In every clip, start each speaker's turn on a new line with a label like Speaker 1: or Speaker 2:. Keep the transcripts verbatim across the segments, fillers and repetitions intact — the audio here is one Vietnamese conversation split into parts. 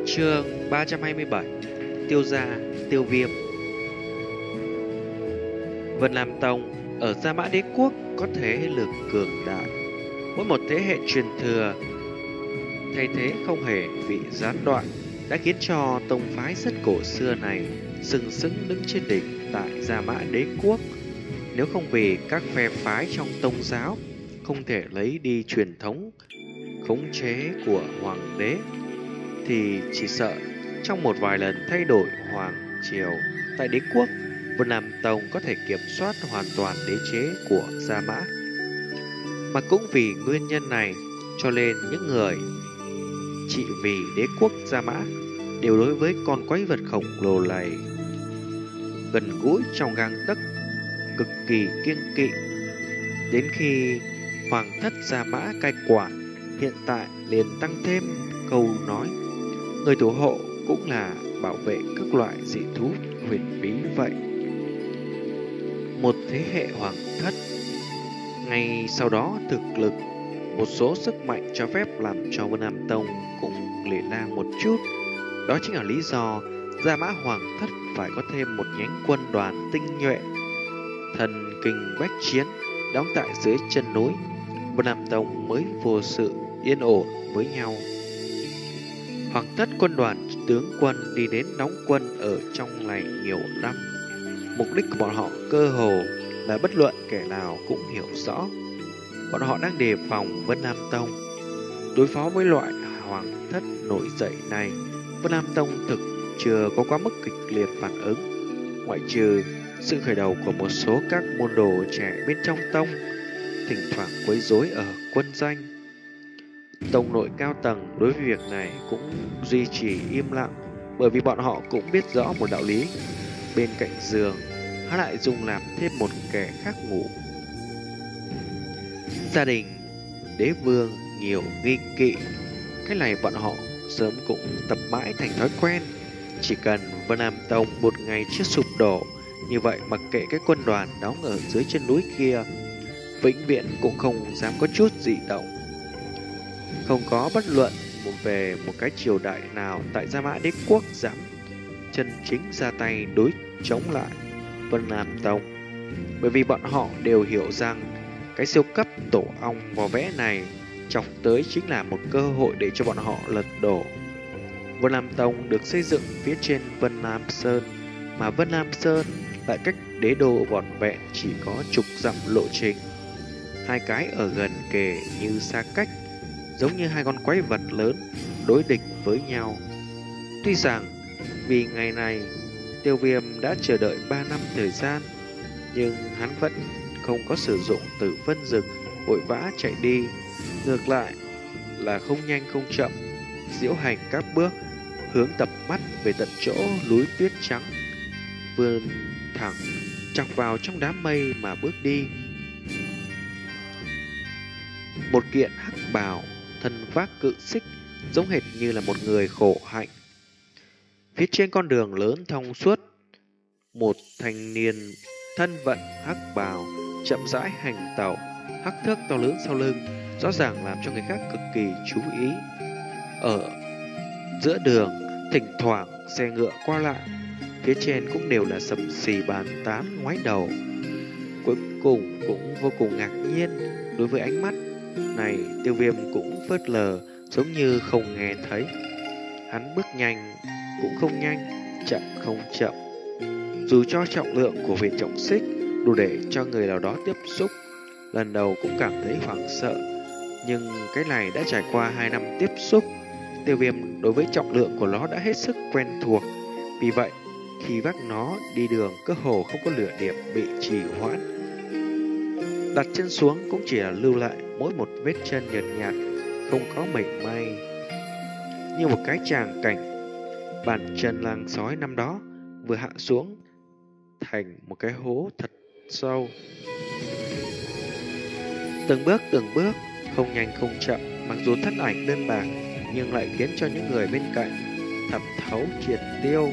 Speaker 1: Chương ba trăm hai mươi bảy. Tiêu gia, tiêu viêm. Vân Lam Tông ở Gia Mã Đế Quốc có thế lực cường đại, mỗi một thế hệ truyền thừa thay thế không hề bị gián đoạn, đã khiến cho tông phái rất cổ xưa này sừng sững đứng trên đỉnh tại Gia Mã Đế Quốc. Nếu không vì các phe phái trong tông giáo không thể lấy đi truyền thống khống chế của hoàng đế, thì chỉ sợ trong một vài lần thay đổi hoàng triều tại đế quốc, Vân Nam Tông có thể kiểm soát hoàn toàn đế chế của Gia Mã. Mà cũng vì nguyên nhân này, cho nên những người trị vì đế quốc Gia Mã đều đối với con quái vật khổng lồ này gần gũi trong gang tấc, cực kỳ kiêng kỵ. Đến khi hoàng thất Gia Mã cai quản, hiện tại liền tăng thêm câu nói người thủ hộ cũng là bảo vệ các loại dị thú huyền bí vậy. Một thế hệ hoàng thất, ngay sau đó thực lực, một số sức mạnh cho phép làm cho Vân Nam Tông cũng lệ lang một chút. Đó chính là lý do Gia Mã hoàng thất phải có thêm một nhánh quân đoàn tinh nhuệ, thần kinh bách chiến đóng tại dưới chân núi. Vân Nam Tông mới vô sự yên ổn với nhau. Hoàng thất quân đoàn tướng quân đi đến đóng quân ở trong này nhiều năm. Mục đích của bọn họ cơ hồ là bất luận kẻ nào cũng hiểu rõ. Bọn họ đang đề phòng Vân Nam Tông. Đối phó với loại hoàng thất nổi dậy này, Vân Nam Tông thực chưa có quá mức kịch liệt phản ứng, ngoại trừ sự khởi đầu của một số các môn đồ trẻ bên trong tông, thỉnh thoảng quấy rối ở quân doanh. Tông nội cao tầng đối với việc này cũng duy trì im lặng, bởi vì bọn họ cũng biết rõ một đạo lý: bên cạnh giường hắn lại dùng làm thêm một kẻ khác ngủ. Gia đình đế vương nhiều nghi kỵ, cái này bọn họ sớm cũng tập mãi thành thói quen. Chỉ cần Vân Nam Tông một ngày chưa sụp đổ, như vậy mặc kệ cái quân đoàn đóng ở dưới chân núi kia, vĩnh viễn cũng không dám có chút dị động. Không có bất luận một về một cái triều đại nào tại Gia Mã Đế Quốc dám chân chính ra tay đối chống lại Vân Nam Tông, bởi vì bọn họ đều hiểu rằng cái siêu cấp tổ ong vò vẽ này chọc tới chính là một cơ hội để cho bọn họ lật đổ. Vân Nam Tông được xây dựng phía trên Vân Nam Sơn, mà Vân Nam Sơn lại cách đế đô vỏn vẹn chỉ có chục dặm lộ trình. Hai cái ở gần kề như xa cách, giống như hai con quái vật lớn đối địch với nhau. Tuy rằng vì ngày này Tiêu Viêm đã chờ đợi ba năm thời gian, nhưng hắn vẫn không có sử dụng Tử Vân Dực vội vã chạy đi, ngược lại là không nhanh không chậm diễu hành các bước, hướng tập mắt về tận chỗ núi tuyết trắng, vươn thẳng chọc vào trong đám mây mà bước đi. Một kiện hắc bào, thân vác cự xích, giống hệt như là một người khổ hạnh. Phía trên con đường lớn thông suốt, một thanh niên thân vận hắc bào chậm rãi hành tẩu, hắc thước to lớn sau lưng, rõ ràng làm cho người khác cực kỳ chú ý. Ở giữa đường, thỉnh thoảng xe ngựa qua lại, phía trên cũng đều là sầm xì bàn tán ngoái đầu. Cuối cùng cũng vô cùng ngạc nhiên đối với ánh mắt này. Tiêu Viêm cũng phớt lờ, giống như không nghe thấy. Hắn bước nhanh cũng không nhanh, chậm không chậm. Dù cho trọng lượng của huyền trọng xích đủ để cho người nào đó tiếp xúc, lần đầu cũng cảm thấy hoảng sợ, nhưng cái này đã trải qua hai năm tiếp xúc, Tiêu Viêm đối với trọng lượng của nó đã hết sức quen thuộc. Vì vậy, khi vác nó đi đường cơ hồ không có lửa điểm bị trì hoãn. Đặt chân xuống cũng chỉ là lưu lại mỗi một vết chân nhợt nhạt, không có mảy may. Như một cái tràng cảnh bàn chân lang sói năm đó vừa hạ xuống thành một cái hố thật sâu. Từng bước từng bước, không nhanh không chậm, mặc dù thân ảnh đơn bạc nhưng lại khiến cho những người bên cạnh thẩm thấu triệt tiêu.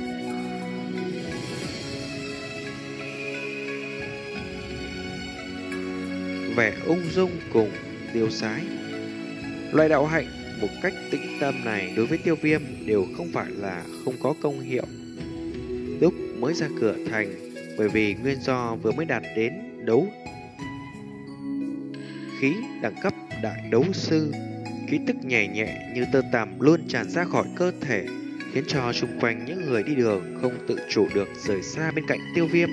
Speaker 1: Vẻ ung dung cùng tiêu sái. Loại đạo hạnh một cách tĩnh tâm này đối với Tiêu Viêm đều không phải là không có công hiệu. Lúc mới ra cửa thành, bởi vì nguyên do vừa mới đạt đến đấu khí đẳng cấp đại đấu sư, khí tức nhẹ nhẹ như tơ tằm luôn tràn ra khỏi cơ thể, khiến cho xung quanh những người đi đường không tự chủ được rời xa bên cạnh Tiêu Viêm.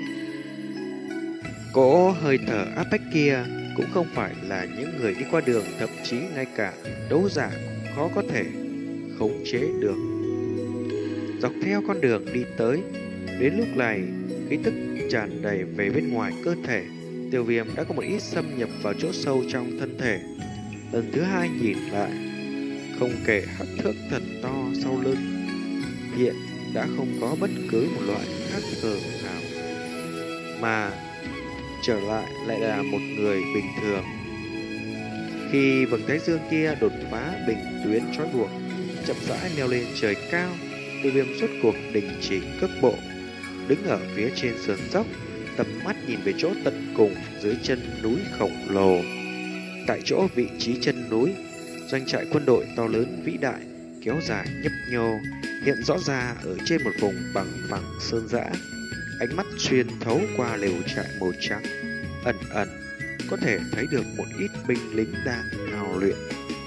Speaker 1: Cỗ hơi thở áp bách kia cũng không phải là những người đi qua đường, thậm chí ngay cả đấu giả cũng khó có thể khống chế được. Dọc theo con đường đi tới, đến lúc này khí tức tràn đầy về bên ngoài cơ thể, Tiêu Viêm đã có một ít xâm nhập vào chỗ sâu trong thân thể. Lần thứ hai nhìn lại, không kể hắc thước thật to sau lưng, hiện đã không có bất cứ một loại khác thường nào, mà trở lại lại là một người bình thường. Khi vầng thái dương kia đột phá bình tuyến trói buộc, chậm rãi leo lên trời cao, Tiêu Viêm rốt cuộc đình chỉ cước bộ, đứng ở phía trên sườn dốc, tầm mắt nhìn về chỗ tận cùng dưới chân núi khổng lồ. Tại chỗ vị trí chân núi, doanh trại quân đội to lớn vĩ đại kéo dài nhấp nhô, hiện rõ ra ở trên một vùng bằng phẳng sơn dã. Ánh mắt xuyên thấu qua lều trại màu trắng, ẩn ẩn có thể thấy được một ít binh lính đang thao luyện.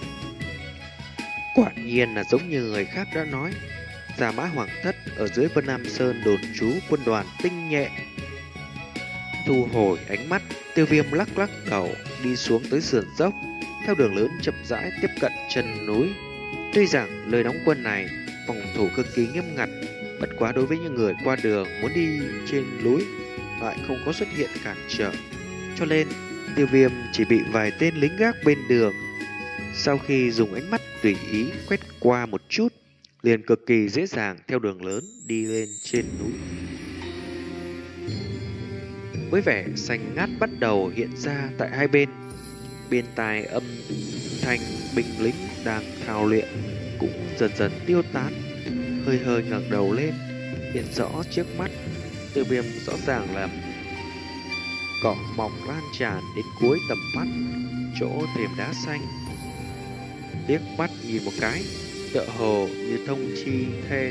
Speaker 1: Quả nhiên là giống như người khác đã nói, Gia Mã Hoàng Thất ở dưới Vân Nam Sơn đồn trú quân đoàn tinh nhẹ. Thu hồi ánh mắt, Tiêu Viêm lắc lắc đầu đi xuống tới sườn dốc, theo đường lớn chậm rãi tiếp cận chân núi. Tuy rằng nơi đóng quân này phòng thủ cực kỳ nghiêm ngặt, bất quá đối với những người qua đường muốn đi trên núi lại không có xuất hiện cản trở, cho nên Tiêu Viêm chỉ bị vài tên lính gác bên đường sau khi dùng ánh mắt tùy ý quét qua một chút, liền cực kỳ dễ dàng theo đường lớn đi lên trên núi. Với vẻ xanh ngát bắt đầu hiện ra tại hai bên, bên tai âm thanh binh lính đang thao luyện cũng dần dần tiêu tán. Hơi hơi ngẩng đầu lên, hiện rõ trước mắt Tiêu Viêm rõ ràng là cỏ mọc lan tràn đến cuối tầm mắt, chỗ thềm đá xanh. Liếc mắt nhìn một cái, tựa hồ như thông chi thê.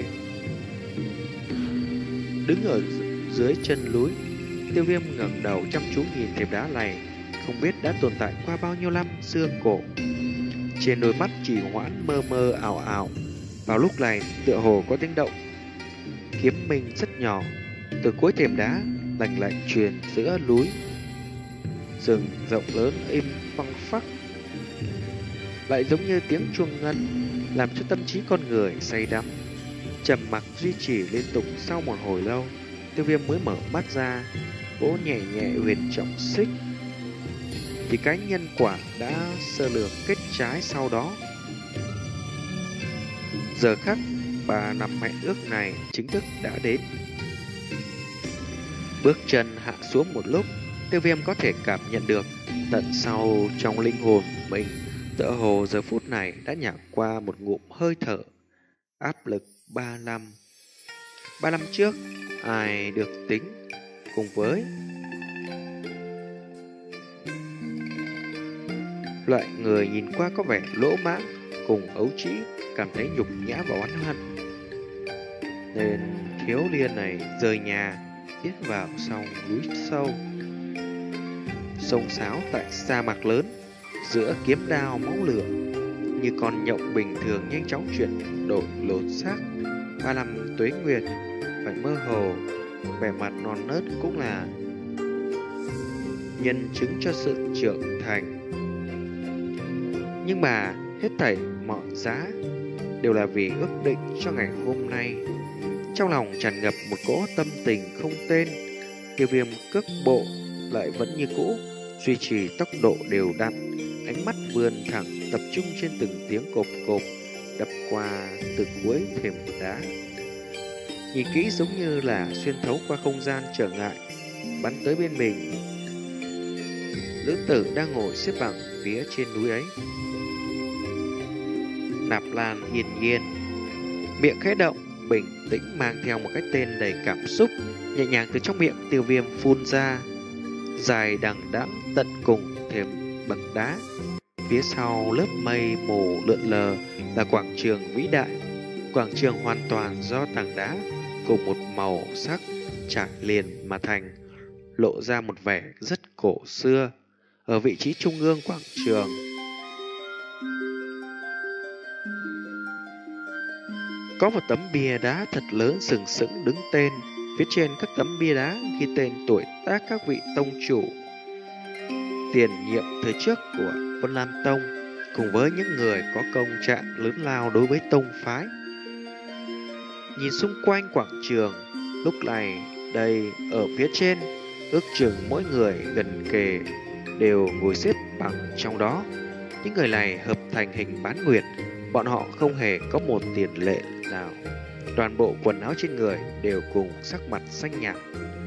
Speaker 1: Đứng ở dưới chân núi, Tiêu Viêm ngẩng đầu chăm chú nhìn thềm đá này, không biết đã tồn tại qua bao nhiêu năm xưa cổ. Trên đôi mắt chỉ hoãn mơ mơ ảo ảo, vào lúc này tựa hồ có tiếng động kiếm minh rất nhỏ từ cuối thềm đá lạnh lạnh truyền giữa núi rừng rộng lớn im phăng phắc, lại giống như tiếng chuông ngân, làm cho tâm trí con người say đắm. Trầm mặc duy trì liên tục sau một hồi lâu, Tiêu Viêm mới mở mắt ra, vỗ nhẹ nhẹ huyền trọng xích, thì cái nhân quả đã sơ lược kết trái sau đó. Giờ khắc ba năm hẹn ước này chính thức đã đến. Bước chân hạ xuống một lúc, Tiêu Viêm có thể cảm nhận được tận sau trong linh hồn mình, tựa hồ giờ phút này đã nhả qua một ngụm hơi thở. Áp lực ba năm. Ba năm trước, ai được tính cùng với loại người nhìn qua có vẻ lỗ mãng cùng ấu trĩ cảm thấy nhục nhã và oán hận, nên thiếu liên này rời nhà tiến vào sau núi sâu, xông xáo tại sa mạc lớn, giữa kiếm đao máu lửa, như con nhộng bình thường nhanh chóng chuyển đổi lột xác. Ba năm tuế nguyệt phải mơ hồ, vẻ mặt non nớt cũng là nhân chứng cho sự trưởng thành. Nhưng mà hết thảy mọi giá đều là vì ước định cho ngày hôm nay. Trong lòng tràn ngập một cỗ tâm tình không tên, Tiêu Viêm cước bộ lại vẫn như cũ, duy trì tốc độ đều đặn, ánh mắt vươn thẳng tập trung trên từng tiếng cộp cộp đập qua từ cuối thềm đá. Nhìn kỹ giống như là xuyên thấu qua không gian trở ngại, bắn tới bên mình. Nữ tử đang ngồi xếp bằng phía trên núi ấy. Nạp Lan hiển nhiên, miệng khẽ động, bình tĩnh mang theo một cái tên đầy cảm xúc, nhẹ nhàng từ trong miệng Tiêu Viêm phun ra, dài đằng đẵng tận cùng thềm bậc đá. Phía sau lớp mây mù lượn lờ, là quảng trường vĩ đại. Quảng trường hoàn toàn do tảng đá cùng một màu sắc trải liền mà thành, lộ ra một vẻ rất cổ xưa. Ở vị trí trung ương quảng trường, có một tấm bia đá thật lớn sừng sững đứng tên. Phía trên các tấm bia đá ghi tên tuổi tác các vị tông chủ tiền nhiệm thời trước của Vân Lam Tông, cùng với những người có công trạng lớn lao đối với tông phái. Nhìn xung quanh quảng trường, lúc này đây ở phía trên, ước chừng mỗi người gần kề đều ngồi xếp bằng trong đó. Những người này hợp thành hình bán nguyệt, bọn họ không hề có một tiền lệ nào. Toàn bộ quần áo trên người đều cùng sắc mặt xanh nhạt.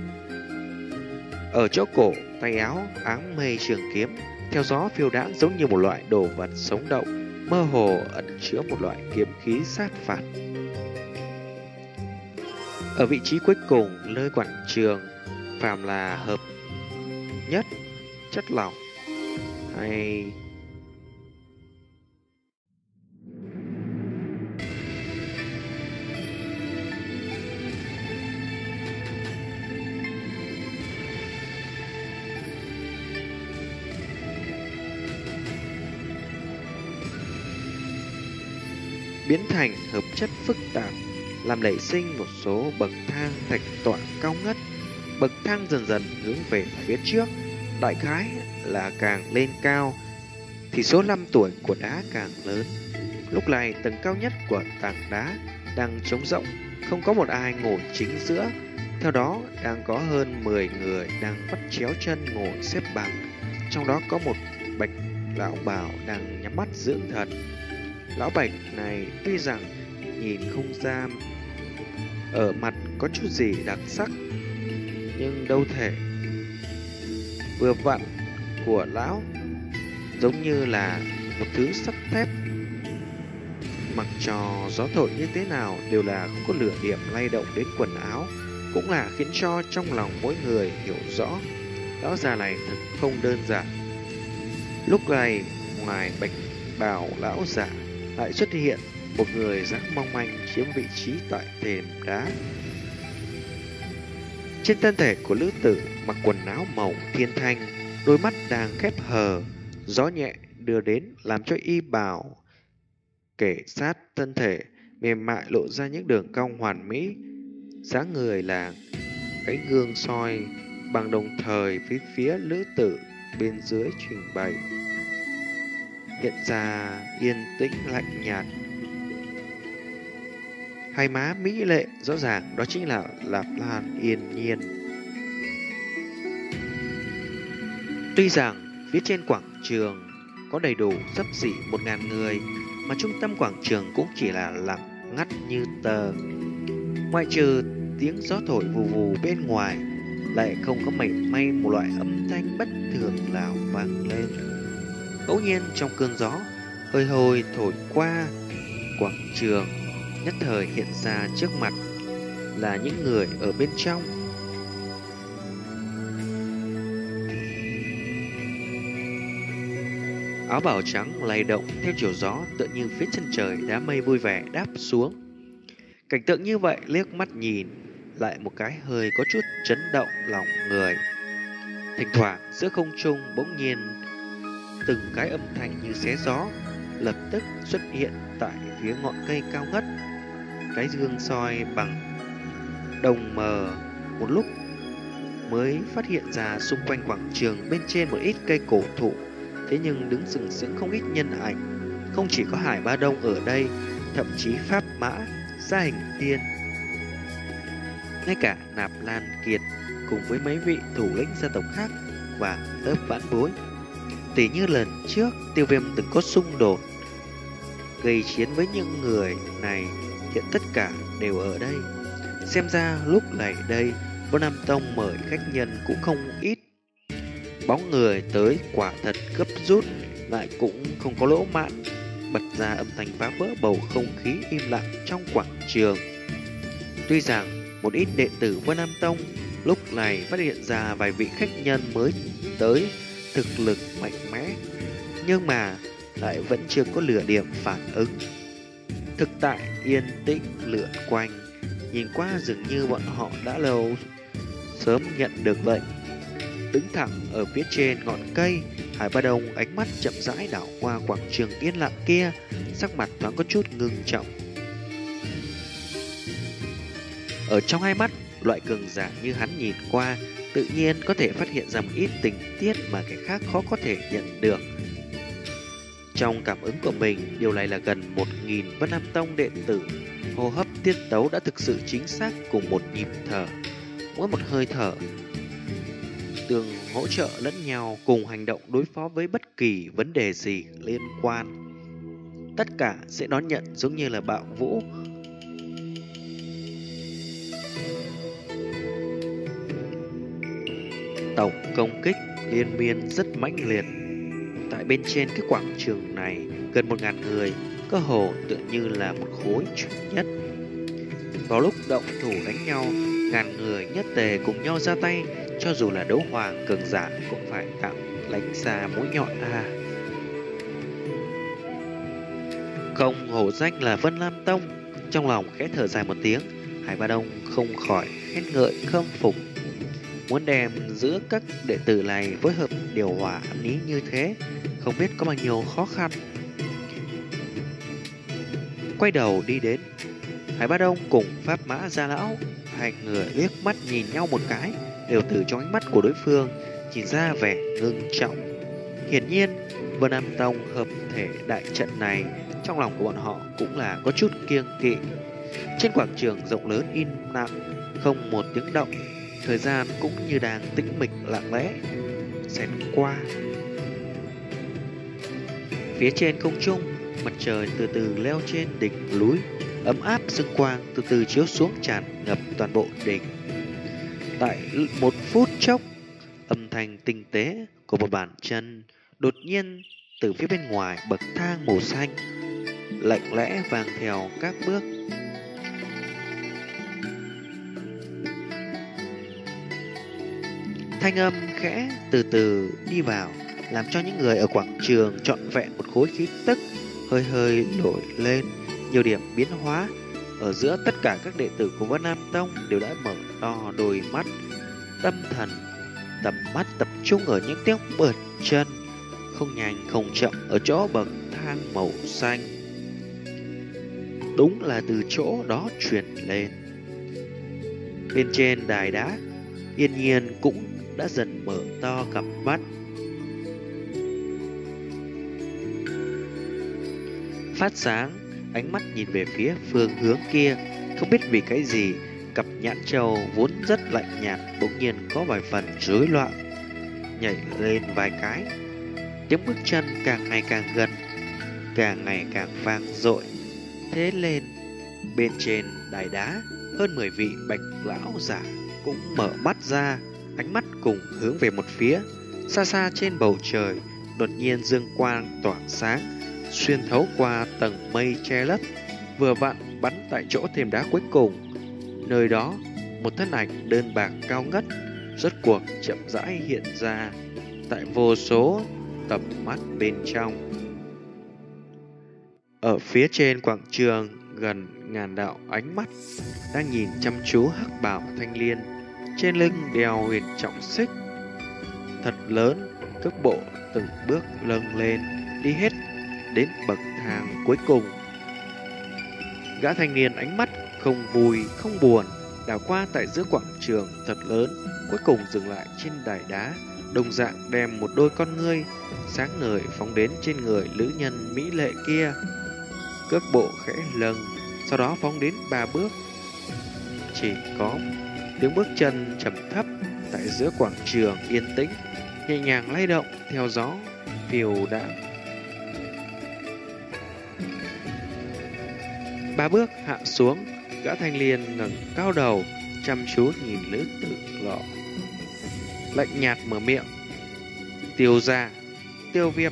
Speaker 1: Ở chỗ cổ, tay áo áng mây trường kiếm theo gió phiêu đãng giống như một loại đồ vật sống động, mơ hồ ẩn chứa một loại kiếm khí sát phạt. Ở vị trí cuối cùng nơi quảng trường, phàm là hợp nhất chất lỏng hay biến thành hợp chất phức tạp, làm nảy sinh một số bậc thang thạch tọa cao ngất. Bậc thang dần dần hướng về phía trước, đại khái là càng lên cao thì số năm tuổi của đá càng lớn. Lúc này tầng cao nhất của tảng đá đang trống rỗng, không có một ai ngồi chính giữa. Theo đó đang có hơn mười người đang vắt chéo chân ngồi xếp bằng. Trong đó có một bạch lão bào đang nhắm mắt dưỡng thần. Lão bạch này tuy rằng nhìn không ra ở mặt có chút gì đặc sắc, nhưng đâu thể vừa vặn của lão giống như là một thứ sắt thép, mặc cho gió thổi như thế nào đều là không có lửa điểm lay động đến quần áo, cũng là khiến cho trong lòng mỗi người hiểu rõ lão già này thật không đơn giản. Lúc này ngoài bạch bào lão giả lại xuất hiện một người dáng mong manh chiếm vị trí tại thềm đá. Trên thân thể của lữ tử mặc quần áo màu thiên thanh, đôi mắt đang khép hờ, gió nhẹ đưa đến làm cho y bào kể sát thân thể mềm mại lộ ra những đường cong hoàn mỹ. Dáng người là cái gương soi bằng đồng thời với phía lữ tử bên dưới trình bày, hiện ra yên tĩnh lạnh nhạt. Hai má mỹ lệ rõ ràng đó chính là Lạp Lan Yên Nhiên. Tuy rằng phía trên quảng trường có đầy đủ xấp xỉ một ngàn người, mà trung tâm quảng trường cũng chỉ là lặng ngắt như tờ. Ngoại trừ tiếng gió thổi vù vù bên ngoài, lại không có mảy may một loại âm thanh bất thường nào vang lên. Ngẫu nhiên trong cơn gió hơi hồi thổi qua quảng trường, nhất thời hiện ra trước mặt là những người ở bên trong. Áo bào trắng lay động theo chiều gió, tựa như phía chân trời đám mây vui vẻ đáp xuống. Cảnh tượng như vậy liếc mắt nhìn lại một cái hơi có chút chấn động lòng người. Thỉnh thoảng giữa không trung bỗng nhiên từng cái âm thanh như xé gió lập tức xuất hiện tại phía ngọn cây cao ngất. Cái gương soi bằng đồng mờ một lúc mới phát hiện ra xung quanh quảng trường bên trên một ít cây cổ thụ, thế nhưng đứng sừng sững không ít nhân ảnh. Không chỉ có Hải Ba Đông ở đây, thậm chí Pháp Mã, Gia Hình Tiên, ngay cả Nạp Lan Kiệt cùng với mấy vị thủ lĩnh gia tộc khác và lớp vãn bối. Tỉ như lần trước Tiêu Viêm từng có xung đột gây chiến với những người này, hiện tất cả đều ở đây. Xem ra lúc này đây Vân Nam Tông mời khách nhân cũng không ít. Bóng người tới quả thật gấp rút, lại cũng không có lỗ mãn, bật ra âm thanh phá vỡ bầu không khí im lặng trong quảng trường. Tuy rằng một ít đệ tử Vân Nam Tông lúc này phát hiện ra vài vị khách nhân mới tới thực lực mạnh mẽ, nhưng mà lại vẫn chưa có lửa điểm phản ứng. Thực tại yên tĩnh lượn quanh, nhìn qua dường như bọn họ đã lâu sớm nhận được lệnh. Đứng thẳng ở phía trên ngọn cây, Hải Ba Đông ánh mắt chậm rãi đảo qua quảng trường yên lặng kia, sắc mặt thoáng có chút ngưng trọng. Ở trong hai mắt, loại cường giả như hắn nhìn qua, tự nhiên có thể phát hiện ra một ít tình tiết mà kẻ khác khó có thể nhận được. Trong cảm ứng của mình, điều này là gần một nghìn Vân Nam Tông đệ tử, hô hấp tiết tấu đã thực sự chính xác cùng một nhịp thở, mỗi một hơi thở tương hỗ trợ lẫn nhau, cùng hành động đối phó với bất kỳ vấn đề gì liên quan. Tất cả sẽ đón nhận giống như là bạo vũ. Tổng công kích liên miên rất mãnh liệt. Tại bên trên cái quảng trường này, gần một ngàn người, cơ hồ tựa như là một khối chủ nhất. Vào lúc động thủ đánh nhau, ngàn người nhất tề cùng nhau ra tay, cho dù là đấu hoàng cường giả cũng phải tạm lánh xa mũi nhọn a. Không hổ danh là Vân Lam Tông, trong lòng khẽ thở dài một tiếng, Hải Ba Đông không khỏi khen ngợi khâm phục. Muốn đem giữa các đệ tử này phối hợp điều hòa ăn ý như thế, không biết có bao nhiêu khó khăn. Quay đầu đi đến, Hải Ba Đông cùng Pháp Mã Gia Lão, hai người liếc mắt nhìn nhau một cái, đều từ trong ánh mắt của đối phương nhìn ra vẻ ngưng trọng. Hiển nhiên, Vân Nam Tông hợp thể đại trận này, trong lòng của bọn họ cũng là có chút kiêng kỵ. Trên quảng trường rộng lớn im lặng, không một tiếng động, thời gian cũng như đang tĩnh mịch lặng lẽ xẹt qua. Phía trên không trung, mặt trời từ từ leo trên đỉnh núi, ấm áp dương quang từ từ chiếu xuống tràn ngập toàn bộ đỉnh. Tại một phút chốc, âm thanh tinh tế của một bàn chân đột nhiên từ phía bên ngoài bậc thang màu xanh lạnh lẽ vang theo các bước. Thanh âm khẽ từ từ đi vào, làm cho những người ở quảng trường trọn vẹn một khối khí tức hơi hơi nổi lên. Nhiều điểm biến hóa ở giữa, tất cả các đệ tử của Vân Nam Tông đều đã mở to đôi mắt, tâm thần tầm mắt tập trung ở những tiếng bước chân không nhanh không chậm ở chỗ bậc thang màu xanh. Đúng là từ chỗ đó truyền lên. Bên trên đài đá, Yên Nhiên cũng đã dần mở to cặp mắt, phát sáng, ánh mắt nhìn về phía phương hướng kia. Không biết vì cái gì, cặp nhãn châu vốn rất lạnh nhạt bỗng nhiên có vài phần rối loạn, nhảy lên vài cái. Tiếng bước chân càng ngày càng gần, càng ngày càng vang dội. Thế lên, bên trên đài đá, hơn mười vị bạch lão giả cũng mở mắt ra, ánh mắt cùng hướng về một phía. Xa xa trên bầu trời, đột nhiên dương quang tỏa sáng, xuyên thấu qua tầng mây che lấp, vừa vặn bắn tại chỗ thềm đá cuối cùng. Nơi đó, một thân ảnh đơn bạc cao ngất, rốt cuộc chậm rãi hiện ra tại vô số tầm mắt bên trong. Ở phía trên quảng trường, gần ngàn đạo ánh mắt đang nhìn chăm chú hắc bào thanh liên, trên lưng đeo huyền trọng xích thật lớn, cước bộ từng bước lâng lên, đi hết đến bậc thang cuối cùng. Gã thanh niên ánh mắt không vui không buồn đảo qua tại giữa quảng trường thật lớn, cuối cùng dừng lại trên đài đá, đồng dạng đem một đôi con ngươi sáng ngời phóng đến trên người nữ nhân mỹ lệ kia. Cước bộ khẽ lâng, sau đó phóng đến ba bước. Chỉ có tiếng bước chân trầm thấp tại giữa quảng trường yên tĩnh, nhẹ nhàng lay động theo gió phiêu đãng. Ba bước hạ xuống, gã thanh niên ngẩng cao đầu, chăm chú nhìn nữ tử lọ, lạnh nhạt mở miệng: "Tiêu gia, Tiêu Viêm."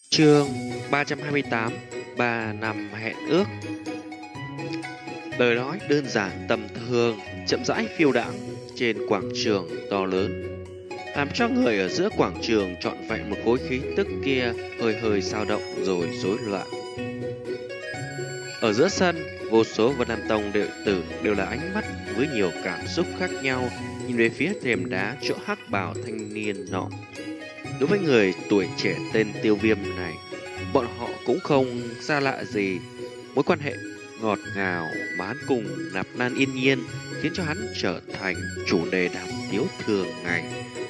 Speaker 1: Chương ba trăm hai mươi tám. Ba năm hẹn ước. Lời nói đơn giản tầm thường, chậm rãi phiêu đãng trên quảng trường to lớn, làm cho người ở giữa quảng trường trọn vẹn một khối khí tức kia hơi hơi dao động rồi rối loạn. Ở giữa sân, vô số Vân Nam Tông đệ tử đều là ánh mắt với nhiều cảm xúc khác nhau nhìn về phía thềm đá chỗ hắc bào thanh niên nọ. Đối với người tuổi trẻ tên Tiêu Viêm này, bọn họ cũng không xa lạ gì. Mối quan hệ ngọt ngào mà hắn cùng Nạp Lan Yên Nhiên khiến cho hắn trở thành chủ đề đàm tiếu thường ngày.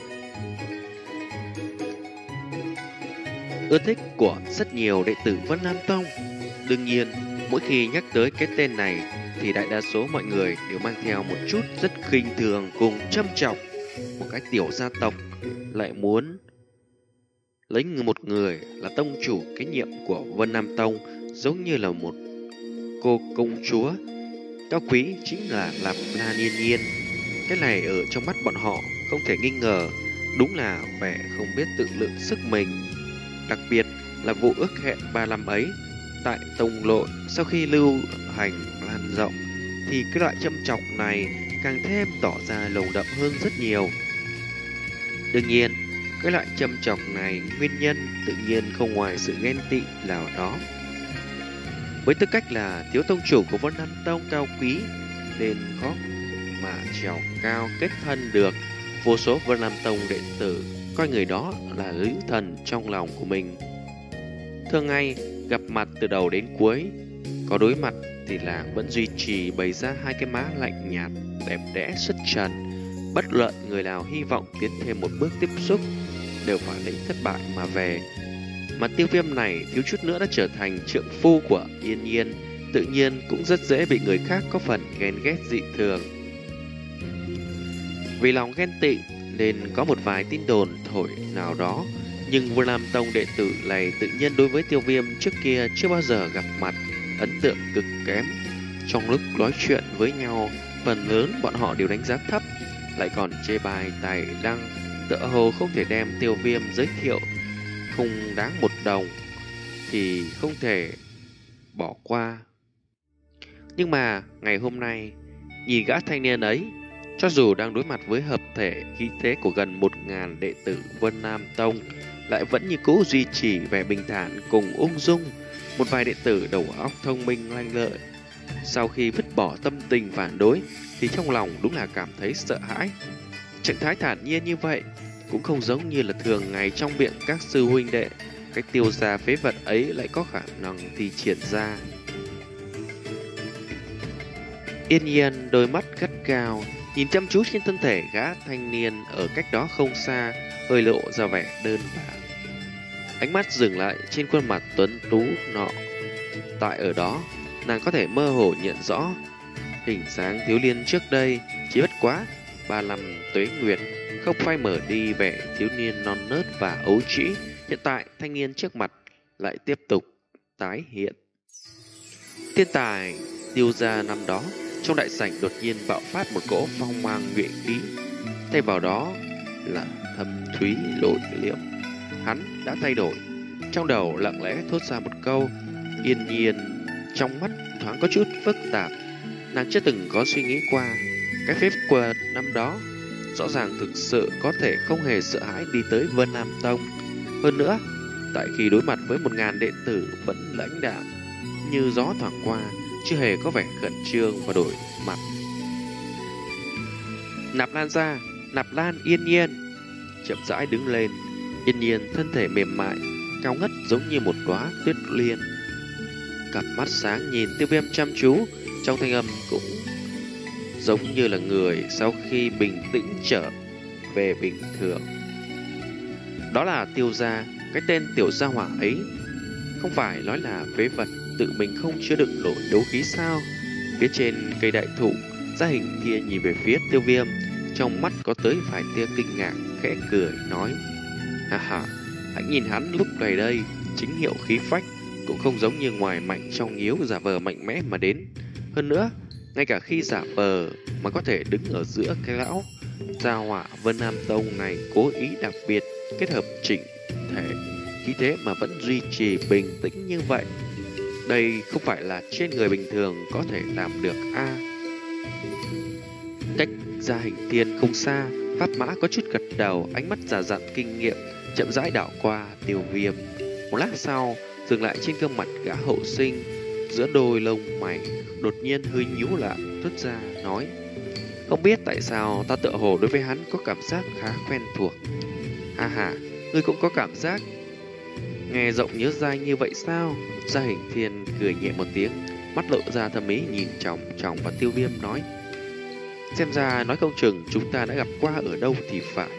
Speaker 1: Ưa thích của rất nhiều đệ tử Vân Nam Tông. Đương nhiên, mỗi khi nhắc tới cái tên này thì đại đa số mọi người đều mang theo một chút rất khinh thường cùng châm chọc. Một cái tiểu gia tộc lại muốn lấy một người là tông chủ kế nhiệm của Vân Nam Tông giống như là một cô công chúa. Cao quý chính là Nạp Lan Yên Nhiên. Cái này ở trong mắt bọn họ không thể nghi ngờ, đúng là vẻ không biết tự lượng sức mình. Đặc biệt là vụ ước hẹn ba năm ấy tại Tông Lộ sau khi lưu hành lan rộng thì cái loại châm chọc này càng thêm tỏ ra lồng đậm hơn rất nhiều. Đương nhiên, cái loại châm chọc này nguyên nhân tự nhiên không ngoài sự ghen tị nào đó. Với tư cách là thiếu tông chủ của Vân Nam Tông cao quý nên khó mà trèo cao kết thân được. Vô số Vân Nam Tông đệ tử coi người đó là nữ thần trong lòng của mình. Thường ngày gặp mặt từ đầu đến cuối, có đối mặt thì là vẫn duy trì bày ra hai cái má lạnh nhạt đẹp đẽ xuất trần. Bất luận người nào hy vọng tiến thêm một bước tiếp xúc đều phải lấy thất bại mà về. Mà Tiêu Viêm này thiếu chút nữa đã trở thành trượng phu của Yên Nhiên, tự nhiên cũng rất dễ bị người khác có phần ghen ghét dị thường. Vì lòng ghen tị nên có một vài tin đồn thổi nào đó, nhưng Vân Nam Tông đệ tử này tự nhiên đối với Tiêu Viêm trước kia chưa bao giờ gặp mặt, ấn tượng cực kém. Trong lúc nói chuyện với nhau, phần lớn bọn họ đều đánh giá thấp, lại còn chê bai tài năng, tựa hồ không thể đem Tiêu Viêm giới thiệu không đáng một đồng thì không thể bỏ qua. Nhưng mà ngày hôm nay, nhìn gã thanh niên ấy, cho dù đang đối mặt với hợp thể khí thế của gần một ngàn đệ tử Vân Nam Tông, lại vẫn như cũ duy trì vẻ bình thản cùng ung dung. Một vài đệ tử đầu óc thông minh lanh lợi, sau khi vứt bỏ tâm tình phản đối thì trong lòng đúng là cảm thấy sợ hãi. Trạng thái thản nhiên như vậy cũng không giống như là thường ngày trong miệng các sư huynh đệ. Cái tiêu gia phế vật ấy lại có khả năng thi triển ra. Yên Nhiên đôi mắt gắt gao nhìn chăm chú trên thân thể gã thanh niên ở cách đó không xa, hơi lộ ra vẻ đơn giản. Ánh mắt dừng lại trên khuôn mặt tuấn tú nọ. Tại ở đó, nàng có thể mơ hồ nhận rõ hình dáng thiếu niên trước đây chỉ bất quá ba năm tuế nguyệt, không phai mở đi vẻ thiếu niên non nớt và ấu trĩ. Hiện tại thanh niên trước mặt lại tiếp tục tái hiện. Thiên tài Tiêu gia năm đó trong đại sảnh đột nhiên bạo phát một cỗ phong mang nhuệ khí, thay vào đó là thâm thúy nội liễm. Hắn đã thay đổi, trong đầu lặng lẽ thốt ra một câu. Yên Nhiên trong mắt thoáng có chút phức tạp. Nàng chưa từng có suy nghĩ qua cái phép quật năm đó rõ ràng thực sự có thể không hề sợ hãi đi tới Vân Nam Tông. Hơn nữa, tại khi đối mặt với một ngàn đệ tử vẫn lãnh đạm như gió thoảng qua, chưa hề có vẻ khẩn trương và đổi mặt. Nạp Lan gia, Nạp Lan Yên Nhiên chậm rãi đứng lên. Yên Nhiên thân thể mềm mại, cao ngất giống như một đóa tuyết liên. Cặp mắt sáng nhìn Tiêu Viêm chăm chú, trong thanh âm cũng giống như là người sau khi bình tĩnh trở về bình thường. Đó là Tiêu gia, cái tên tiểu gia hỏa ấy không phải nói là phế vật tự mình không chứa đựng nổi đấu khí sao? Phía trên cây đại thụ, Gia Hình kia nhìn về phía Tiêu Viêm, trong mắt có tới vài tia kinh ngạc, khẽ cười nói: ha ha, hãy nhìn hắn lúc này đây, chính hiệu khí phách, cũng không giống như ngoài mạnh trong yếu giả vờ mạnh mẽ mà đến. Hơn nữa, ngay cả khi giả vờ mà có thể đứng ở giữa cái lão gia hỏa Vân Nam Tông này cố ý đặc biệt kết hợp chỉnh thể khí thế mà vẫn duy trì bình tĩnh như vậy. Đây không phải là trên người bình thường có thể làm được a. À, cách Gia Hình Thiên không xa, Pháp Mã có chút gật đầu, ánh mắt già dặn kinh nghiệm, chậm rãi đảo qua Tiêu Viêm. Một lát sau, dừng lại trên gương mặt gã hậu sinh, giữa đôi lông mày đột nhiên hơi nhíu lại, thốt ra nói: không biết tại sao ta tựa hồ đối với hắn có cảm giác khá quen thuộc. Ha ha, ngươi cũng có cảm giác nghe rộng nhớ dai như vậy sao? Gia Hình Thiên cười nhẹ một tiếng, mắt lộ ra thâm ý nhìn chòng chòng vào Tiêu Viêm nói: xem ra nói không chừng chúng ta đã gặp qua ở đâu thì phải.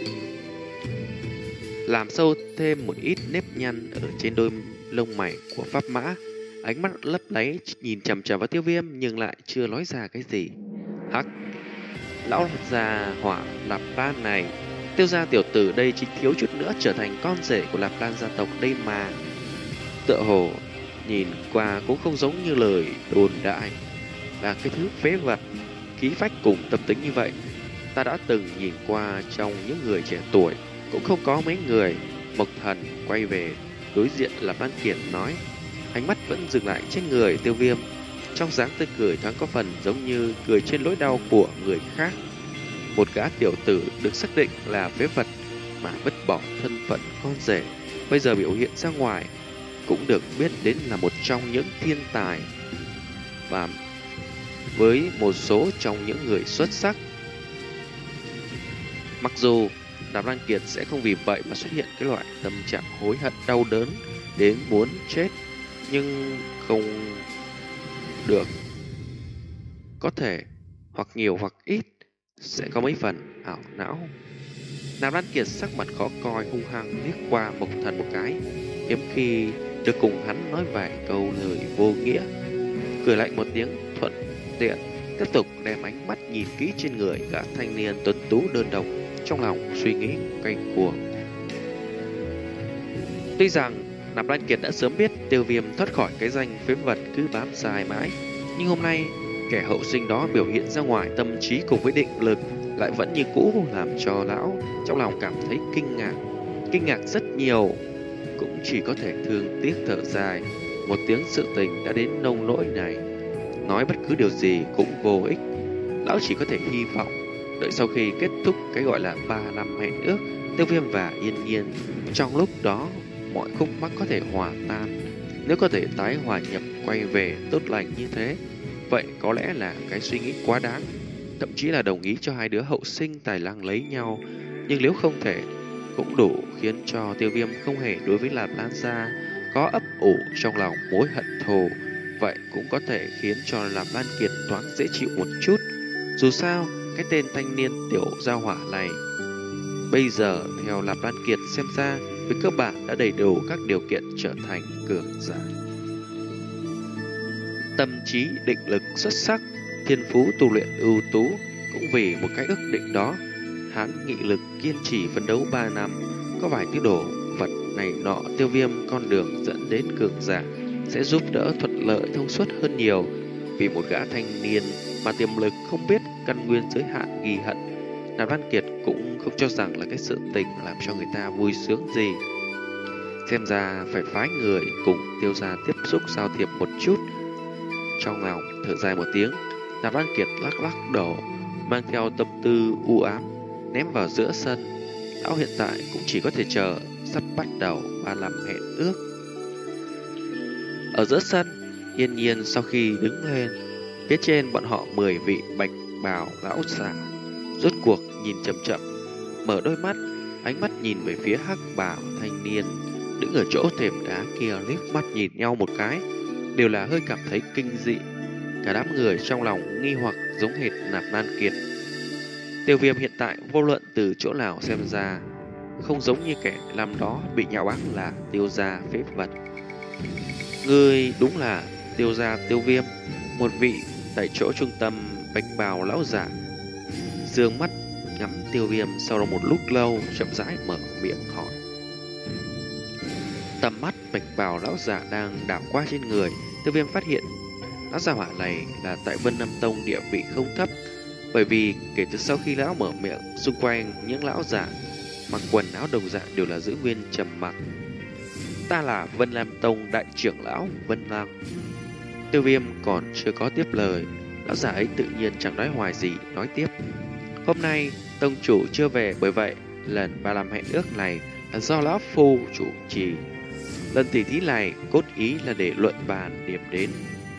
Speaker 1: Làm sâu thêm một ít nếp nhăn ở trên đôi lông mày của Pháp Mã, ánh mắt lấp láy nhìn chằm chằm vào Tiêu Viêm nhưng lại chưa nói ra cái gì. Hắc, lão già hỏa Lạp Lan này, Tiêu gia tiểu tử đây chỉ thiếu chút nữa trở thành con rể của Lạp Lan gia tộc đây mà. Tựa hồ nhìn qua cũng không giống như lời đồn đại là cái thứ phế vật. Khí phách cùng tâm tính như vậy ta đã từng nhìn qua trong những người trẻ tuổi, cũng không có mấy người. Mộc Thần quay về đối diện Lạp Lan Kiệt nói, ánh mắt vẫn dừng lại trên người Tiêu Viêm, trong dáng tươi cười thoáng có phần giống như cười trên nỗi đau của người khác. Một gã tiểu tử được xác định là phế vật mà vứt bỏ thân phận con rể, bây giờ biểu hiện ra ngoài cũng được biết đến là một trong những thiên tài và với một số trong những người xuất sắc. Mặc dù Lạp Lan Kiệt sẽ không vì vậy mà xuất hiện cái loại tâm trạng hối hận đau đớn đến muốn chết, nhưng không được, có thể hoặc nhiều hoặc ít sẽ có mấy phần ảo não. Lạp Lan Kiệt sắc mặt khó coi, hung hăng liếc qua Mộc Thần một cái, hiếm khi được cùng hắn nói vài câu lời vô nghĩa, cười lạnh một tiếng thuận tiện tiếp tục đem ánh mắt nhìn kỹ trên người gã thanh niên tuấn tú đơn độc, trong lòng suy nghĩ cay cuồng. Tuy rằng Lạp Lan Kiệt đã sớm biết Tiêu Viêm thoát khỏi cái danh phế vật cứ bám dài mãi, nhưng hôm nay kẻ hậu sinh đó biểu hiện ra ngoài tâm trí cùng với định lực lại vẫn như cũ, làm cho lão trong lòng cảm thấy kinh ngạc, kinh ngạc rất nhiều, cũng chỉ có thể thương tiếc thở dài một tiếng. Sự tình đã đến nông nỗi này, nói bất cứ điều gì cũng vô ích. Lão chỉ có thể hy vọng đợi sau khi kết thúc cái gọi là ba năm hẹn ước, Tiêu Viêm và Yên Nhiên, trong lúc đó mọi khúc mắc có thể hòa tan. Nếu có thể tái hòa nhập quay về tốt lành như thế, vậy có lẽ là cái suy nghĩ quá đáng, thậm chí là đồng ý cho hai đứa hậu sinh tài năng lấy nhau. Nhưng nếu không thể, cũng đủ khiến cho Tiêu Viêm không hề đối với Lạp Lan gia có ấp ủ trong lòng mối hận thù, vậy cũng có thể khiến cho Lạp Lan Kiệt thoáng dễ chịu một chút. Dù sao, cái tên thanh niên tiểu gia hỏa này bây giờ theo Lạp Lan Kiệt xem ra với cơ bản đã đầy đủ các điều kiện trở thành cường giả. Tâm trí định lực xuất sắc, thiên phú tu luyện ưu tú, cũng vì một cái ước định đó, hắn nghị lực kiên trì phấn đấu ba năm, có vài thứ đồ vật này nọ Tiêu Viêm con đường dẫn đến cường giả sẽ giúp đỡ thuận lợi thông suốt hơn nhiều. Vì một gã thanh niên mà tiềm lực không biết căn nguyên giới hạn ghi hận, Lạp Lan Kiệt cũng không cho rằng là cái sự tình làm cho người ta vui sướng gì. Xem ra phải phái người cùng Tiêu gia tiếp xúc giao thiệp một chút. Trong lòng thở dài một tiếng, Lạp Lan Kiệt lắc lắc đầu, mang theo tâm tư u ám ném vào giữa sân. Lão hiện tại cũng chỉ có thể chờ sắp bắt đầu ba năm hẹn ước. Ở giữa sân, Yên Nhiên sau khi đứng lên, phía trên bọn họ mười vị bạch bào lão giả rốt cuộc nhìn chậm chậm, mở đôi mắt, ánh mắt nhìn về phía hắc bào thanh niên đứng ở chỗ thềm đá kia, liếc mắt nhìn nhau một cái, đều là hơi cảm thấy kinh dị. Cả đám người trong lòng nghi hoặc giống hệt Lạp Lan Kiệt. Tiêu Viêm hiện tại vô luận từ chỗ nào xem ra không giống như kẻ năm đó bị nhạo báng là Tiêu gia phế vật. Ngươi đúng là Tiêu gia Tiêu Viêm. Một vị tại chỗ trung tâm bạch bào lão giả dương mắt ngắm Tiêu Viêm, sau đó một lúc lâu chậm rãi mở miệng hỏi. Tầm mắt bạch bào lão giả đang đảo qua trên người Tiêu Viêm, phát hiện lão gia hỏa này là tại Vân Nam Tông địa vị không thấp, bởi vì kể từ sau khi lão mở miệng, xung quanh những lão giả mặc quần áo đồng dạng đều là giữ nguyên trầm mặc. Ta là Vân Lam Tông đại trưởng lão Vân Lăng. Tiêu Viêm còn chưa có tiếp lời, lão giả ấy tự nhiên chẳng nói hoài gì, nói tiếp. Hôm nay tông chủ chưa về, bởi vậy lần ba làm hẹn ước này là do lão phu chủ trì. Lần tỉ thí này cốt ý là để luận bàn điểm đến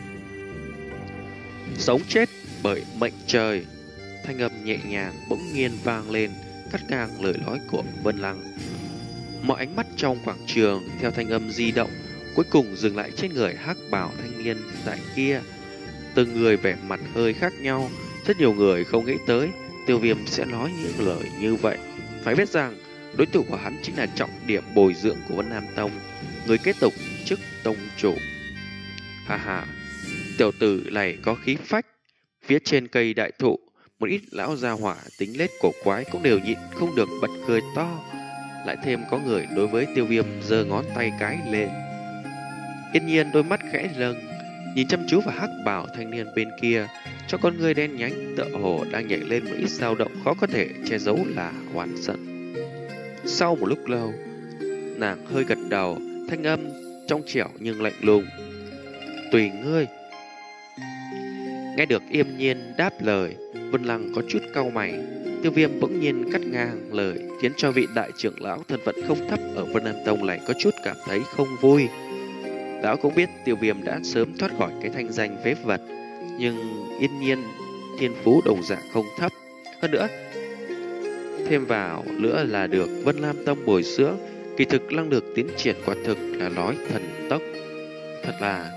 Speaker 1: sống chết bởi mệnh trời. Thanh âm nhẹ nhàng bỗng nhiên vang lên, cắt ngang lời nói của Vân Lăng. Mọi ánh mắt trong quảng trường theo thanh âm di động cuối cùng dừng lại trên người hắc bào thanh niên tại kia. Từng người vẻ mặt hơi khác nhau, rất nhiều người không nghĩ tới Tiêu Viêm sẽ nói những lời như vậy. Phải biết rằng đối thủ của hắn chính là trọng điểm bồi dưỡng của Vân Nam Tông, người kế tục chức tông chủ. Ha ha, tiểu tử này có khí phách. Phía trên cây đại thụ, một ít lão gia hỏa tính lết cổ quái cũng đều nhịn không được bật cười to. Lại thêm có người đối với Tiêu Viêm giơ ngón tay cái lên. Yên Nhiên đôi mắt khẽ lâng, nhìn chăm chú vào hắc bảo thanh niên bên kia, cho con người đen nhánh tựa hồ đang nhảy lên một ít dao động khó có thể che giấu là oán giận. Sau một lúc lâu, nàng hơi gật đầu, thanh âm trong trẻo nhưng lạnh lùng. Tùy ngươi. Nghe được Yên Nhiên đáp lời, Vân Lăng có chút cau mày. Tiêu Viêm bỗng nhiên cắt ngang lời, khiến cho vị đại trưởng lão thân phận không thấp ở Vân Nam Tông này có chút cảm thấy không vui. Lão cũng biết Tiêu Viêm đã sớm thoát khỏi cái thanh danh phế vật, nhưng Yên Nhiên thiên phú đồng dạng không thấp. Hơn nữa, thêm vào nữa là được Vân Lam Tông bồi dưỡng, kỳ thực năng lực tiến triển quả thực là nói thần tốc. Thật là,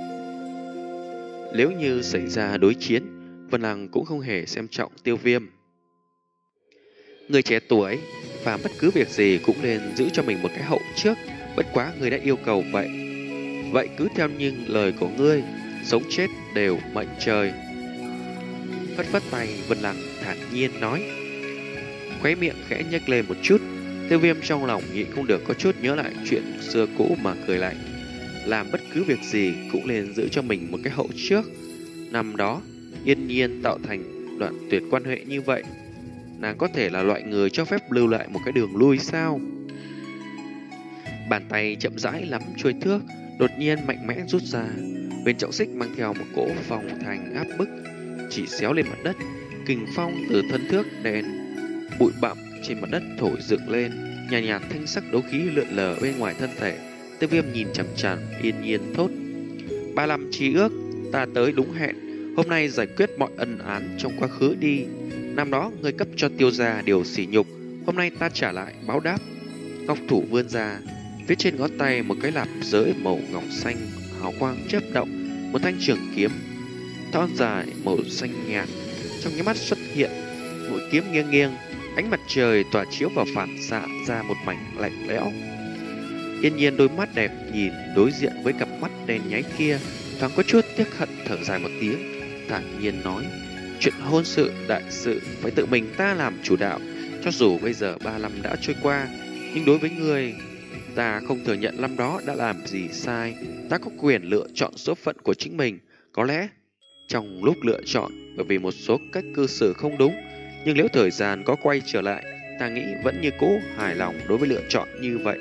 Speaker 1: nếu như xảy ra đối chiến, Vân Lăng cũng không hề xem trọng Tiêu Viêm. Người trẻ tuổi và bất cứ việc gì cũng nên giữ cho mình một cái hậu trước. Bất quá người đã yêu cầu vậy, vậy cứ theo như lời của ngươi, sống chết đều mệnh trời. Phất phất tay, Vân Lăng thản nhiên nói. Khóe miệng khẽ nhếch lên một chút, Tiêu Viêm trong lòng nhịn không được có chút nhớ lại chuyện xưa cũ mà cười lạnh. Làm bất cứ việc gì cũng nên giữ cho mình một cái hậu trước. Năm đó Yên Nhiên tạo thành đoạn tuyệt quan hệ như vậy, nàng có thể là loại người cho phép lưu lại một cái đường lui sao? Bàn tay chậm rãi lắm chuôi thước, đột nhiên mạnh mẽ rút ra. Bên trọng xích mang theo một cỗ phong thành áp bức, chỉ xéo lên mặt đất. Kình phong từ thân thước đèn bụi bặm trên mặt đất thổi dựng lên, nhàn nhạt, nhạt thanh sắc đấu khí lượn lờ bên ngoài thân thể. Tiêu Viêm nhìn chằm chằm Yên Nhiên thốt. Ba năm chi ước, ta tới đúng hẹn. Hôm nay giải quyết mọi ân án trong quá khứ đi. Năm đó ngươi cấp cho Tiêu gia điều sỉ nhục, hôm nay ta trả lại báo đáp. Ngọc thủ vươn ra, phía trên ngón tay một cái lạp giới màu ngọc xanh hào quang chớp động, một thanh trường kiếm thon dài màu xanh nhạt trong nháy mắt xuất hiện. Mũi kiếm nghiêng nghiêng, ánh mặt trời tỏa chiếu vào phản xạ ra một mảnh lạnh lẽo. Yên Nhiên đôi mắt đẹp nhìn đối diện với cặp mắt đen nháy kia, thoáng có chút tiếc hận, thở dài một tiếng, thản nhiên nói. Chuyện hôn sự đại sự phải tự mình ta làm chủ đạo. Cho dù bây giờ ba năm đã trôi qua, nhưng đối với người, ta không thừa nhận năm đó đã làm gì sai. Ta có quyền lựa chọn số phận của chính mình. Có lẽ trong lúc lựa chọn, bởi vì một số cách cư xử không đúng, nhưng nếu thời gian có quay trở lại, ta nghĩ vẫn như cũ hài lòng đối với lựa chọn như vậy.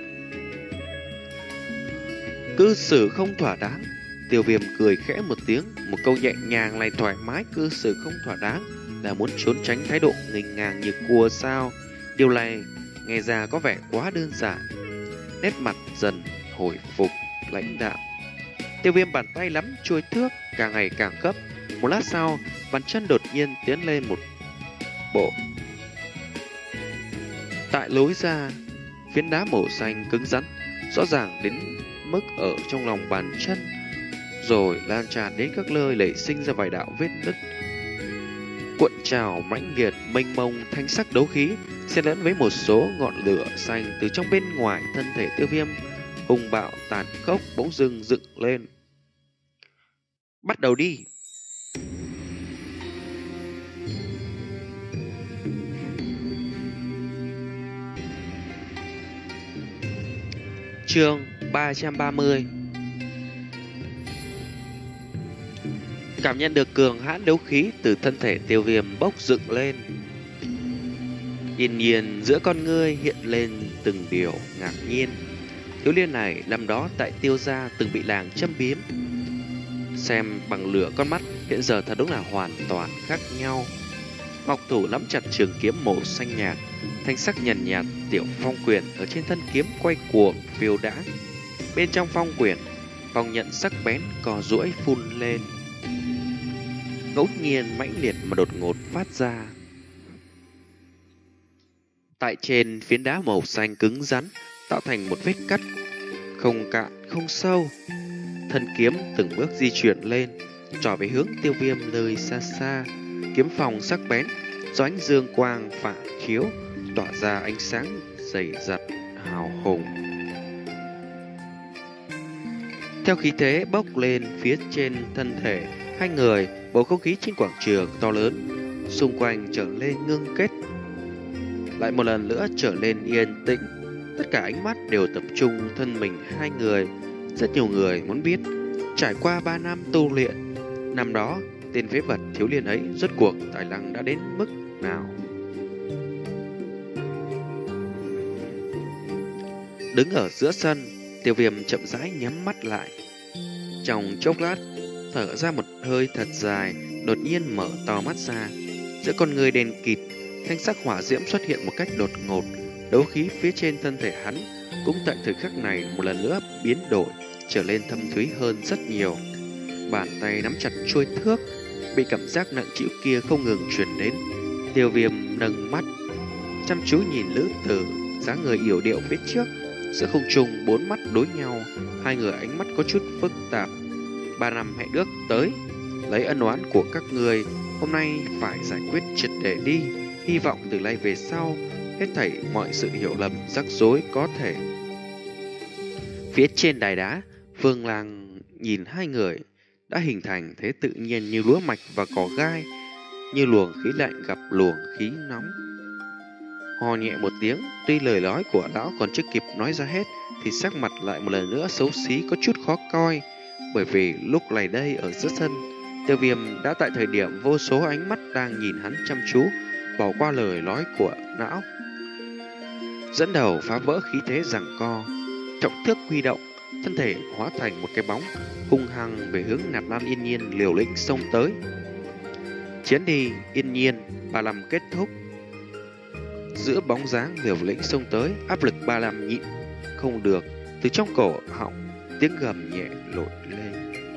Speaker 1: Cư xử không thỏa đáng. Tiêu Viêm cười khẽ một tiếng, một câu nhẹ nhàng lại thoải mái. Cư xử không thỏa đáng là muốn trốn tránh thái độ nghênh ngang như cua sao? Điều này nghe ra có vẻ quá đơn giản. Nét mặt dần hồi phục lãnh đạm. Tiêu Viêm bàn tay lắm chuôi thước càng ngày càng gấp. Một lát sau, bàn chân đột nhiên tiến lên một bộ. Tại lối ra, phiến đá màu xanh cứng rắn, rõ ràng đến mức ở trong lòng bàn chân, rồi lan tràn đến các nơi nảy sinh ra vài đạo vết nứt. Cuộn trào mãnh liệt mênh mông thanh sắc đấu khí, xen lẫn với một số ngọn lửa xanh từ trong bên ngoài thân thể Tiêu Viêm, hung bạo tàn khốc bỗng dưng dựng lên. Bắt đầu đi. Chương ba trăm ba mươi. Cảm nhận được cường hãn đấu khí từ thân thể Tiêu Viêm bốc dựng lên. Yên Nhiên giữa con ngươi hiện lên từng điều ngạc nhiên. Thiếu niên này năm đó tại Tiêu gia từng bị làng châm biếm. Xem bằng lửa con mắt, hiện giờ thật đúng là hoàn toàn khác nhau. Ngọc thủ nắm chặt trường kiếm màu xanh nhạt, thanh sắc nhàn nhạt, tiểu phong quyển ở trên thân kiếm quay cuồng phiêu đãng. Bên trong phong quyển, phong nhận sắc bén cò duỗi phun lên, ngẫu nhiên mãnh liệt mà đột ngột phát ra. Tại trên phiến đá màu xanh cứng rắn tạo thành một vết cắt không cạn không sâu. Thân kiếm từng bước di chuyển lên, trỏ về hướng Tiêu Viêm nơi xa xa. Kiếm phòng sắc bén, do ánh dương quang phản chiếu, tỏa ra ánh sáng dày dặt hào hùng. Theo khí thế bốc lên phía trên thân thể hai người, bầu không khí trên quảng trường to lớn xung quanh trở lên ngưng kết, lại một lần nữa trở lên yên tĩnh. Tất cả ánh mắt đều tập trung thân mình hai người. Rất nhiều người muốn biết, trải qua ba năm tu luyện, năm đó tên phế vật thiếu niên ấy rốt cuộc tài năng đã đến mức nào. Đứng ở giữa sân, Tiêu Viêm chậm rãi nhắm mắt lại. Trong chốc lát, thở ra một hơi thật dài, đột nhiên mở to mắt ra. Giữa con người đèn kịt, thanh sắc hỏa diễm xuất hiện một cách đột ngột. Đấu khí phía trên thân thể hắn cũng tại thời khắc này một lần nữa biến đổi, trở lên thâm thúy hơn rất nhiều. Bàn tay nắm chặt chuôi thước, bị cảm giác nặng trĩu kia không ngừng truyền đến. Tiêu Viêm nâng mắt, chăm chú nhìn Lữ Tử, dáng người yểu điệu phía trước. Giữa không trung bốn mắt đối nhau, hai người ánh mắt có chút phức tạp. Ba năm hẹn ước tới, lấy ân oán của các người, hôm nay phải giải quyết triệt để đi. Hy vọng từ nay về sau, hết thảy mọi sự hiểu lầm, rắc rối có thể. Phía trên đài đá, Phương Lang nhìn hai người đã hình thành thế tự nhiên như lúa mạch và cỏ gai, như luồng khí lạnh gặp luồng khí nóng. Hò nhẹ một tiếng, tuy lời nói của lão còn chưa kịp nói ra hết, thì sắc mặt lại một lần nữa xấu xí có chút khó coi. Bởi vì lúc này đây ở giữa sân, Tiêu Viêm đã tại thời điểm vô số ánh mắt đang nhìn hắn chăm chú, bỏ qua lời nói của lão. Dẫn đầu phá vỡ khí thế giằng co, trọng thước huy động, thân thể hóa thành một cái bóng, hung hăng về hướng Nạp Lan Yên Nhiên liều lĩnh xông tới. Chiến đi, Yên Nhiên, ba năm kết thúc. Giữa bóng dáng liều lĩnh xông tới, áp lực ba năm nhịn không được, từ trong cổ họng tiếng gầm nhẹ lội lên.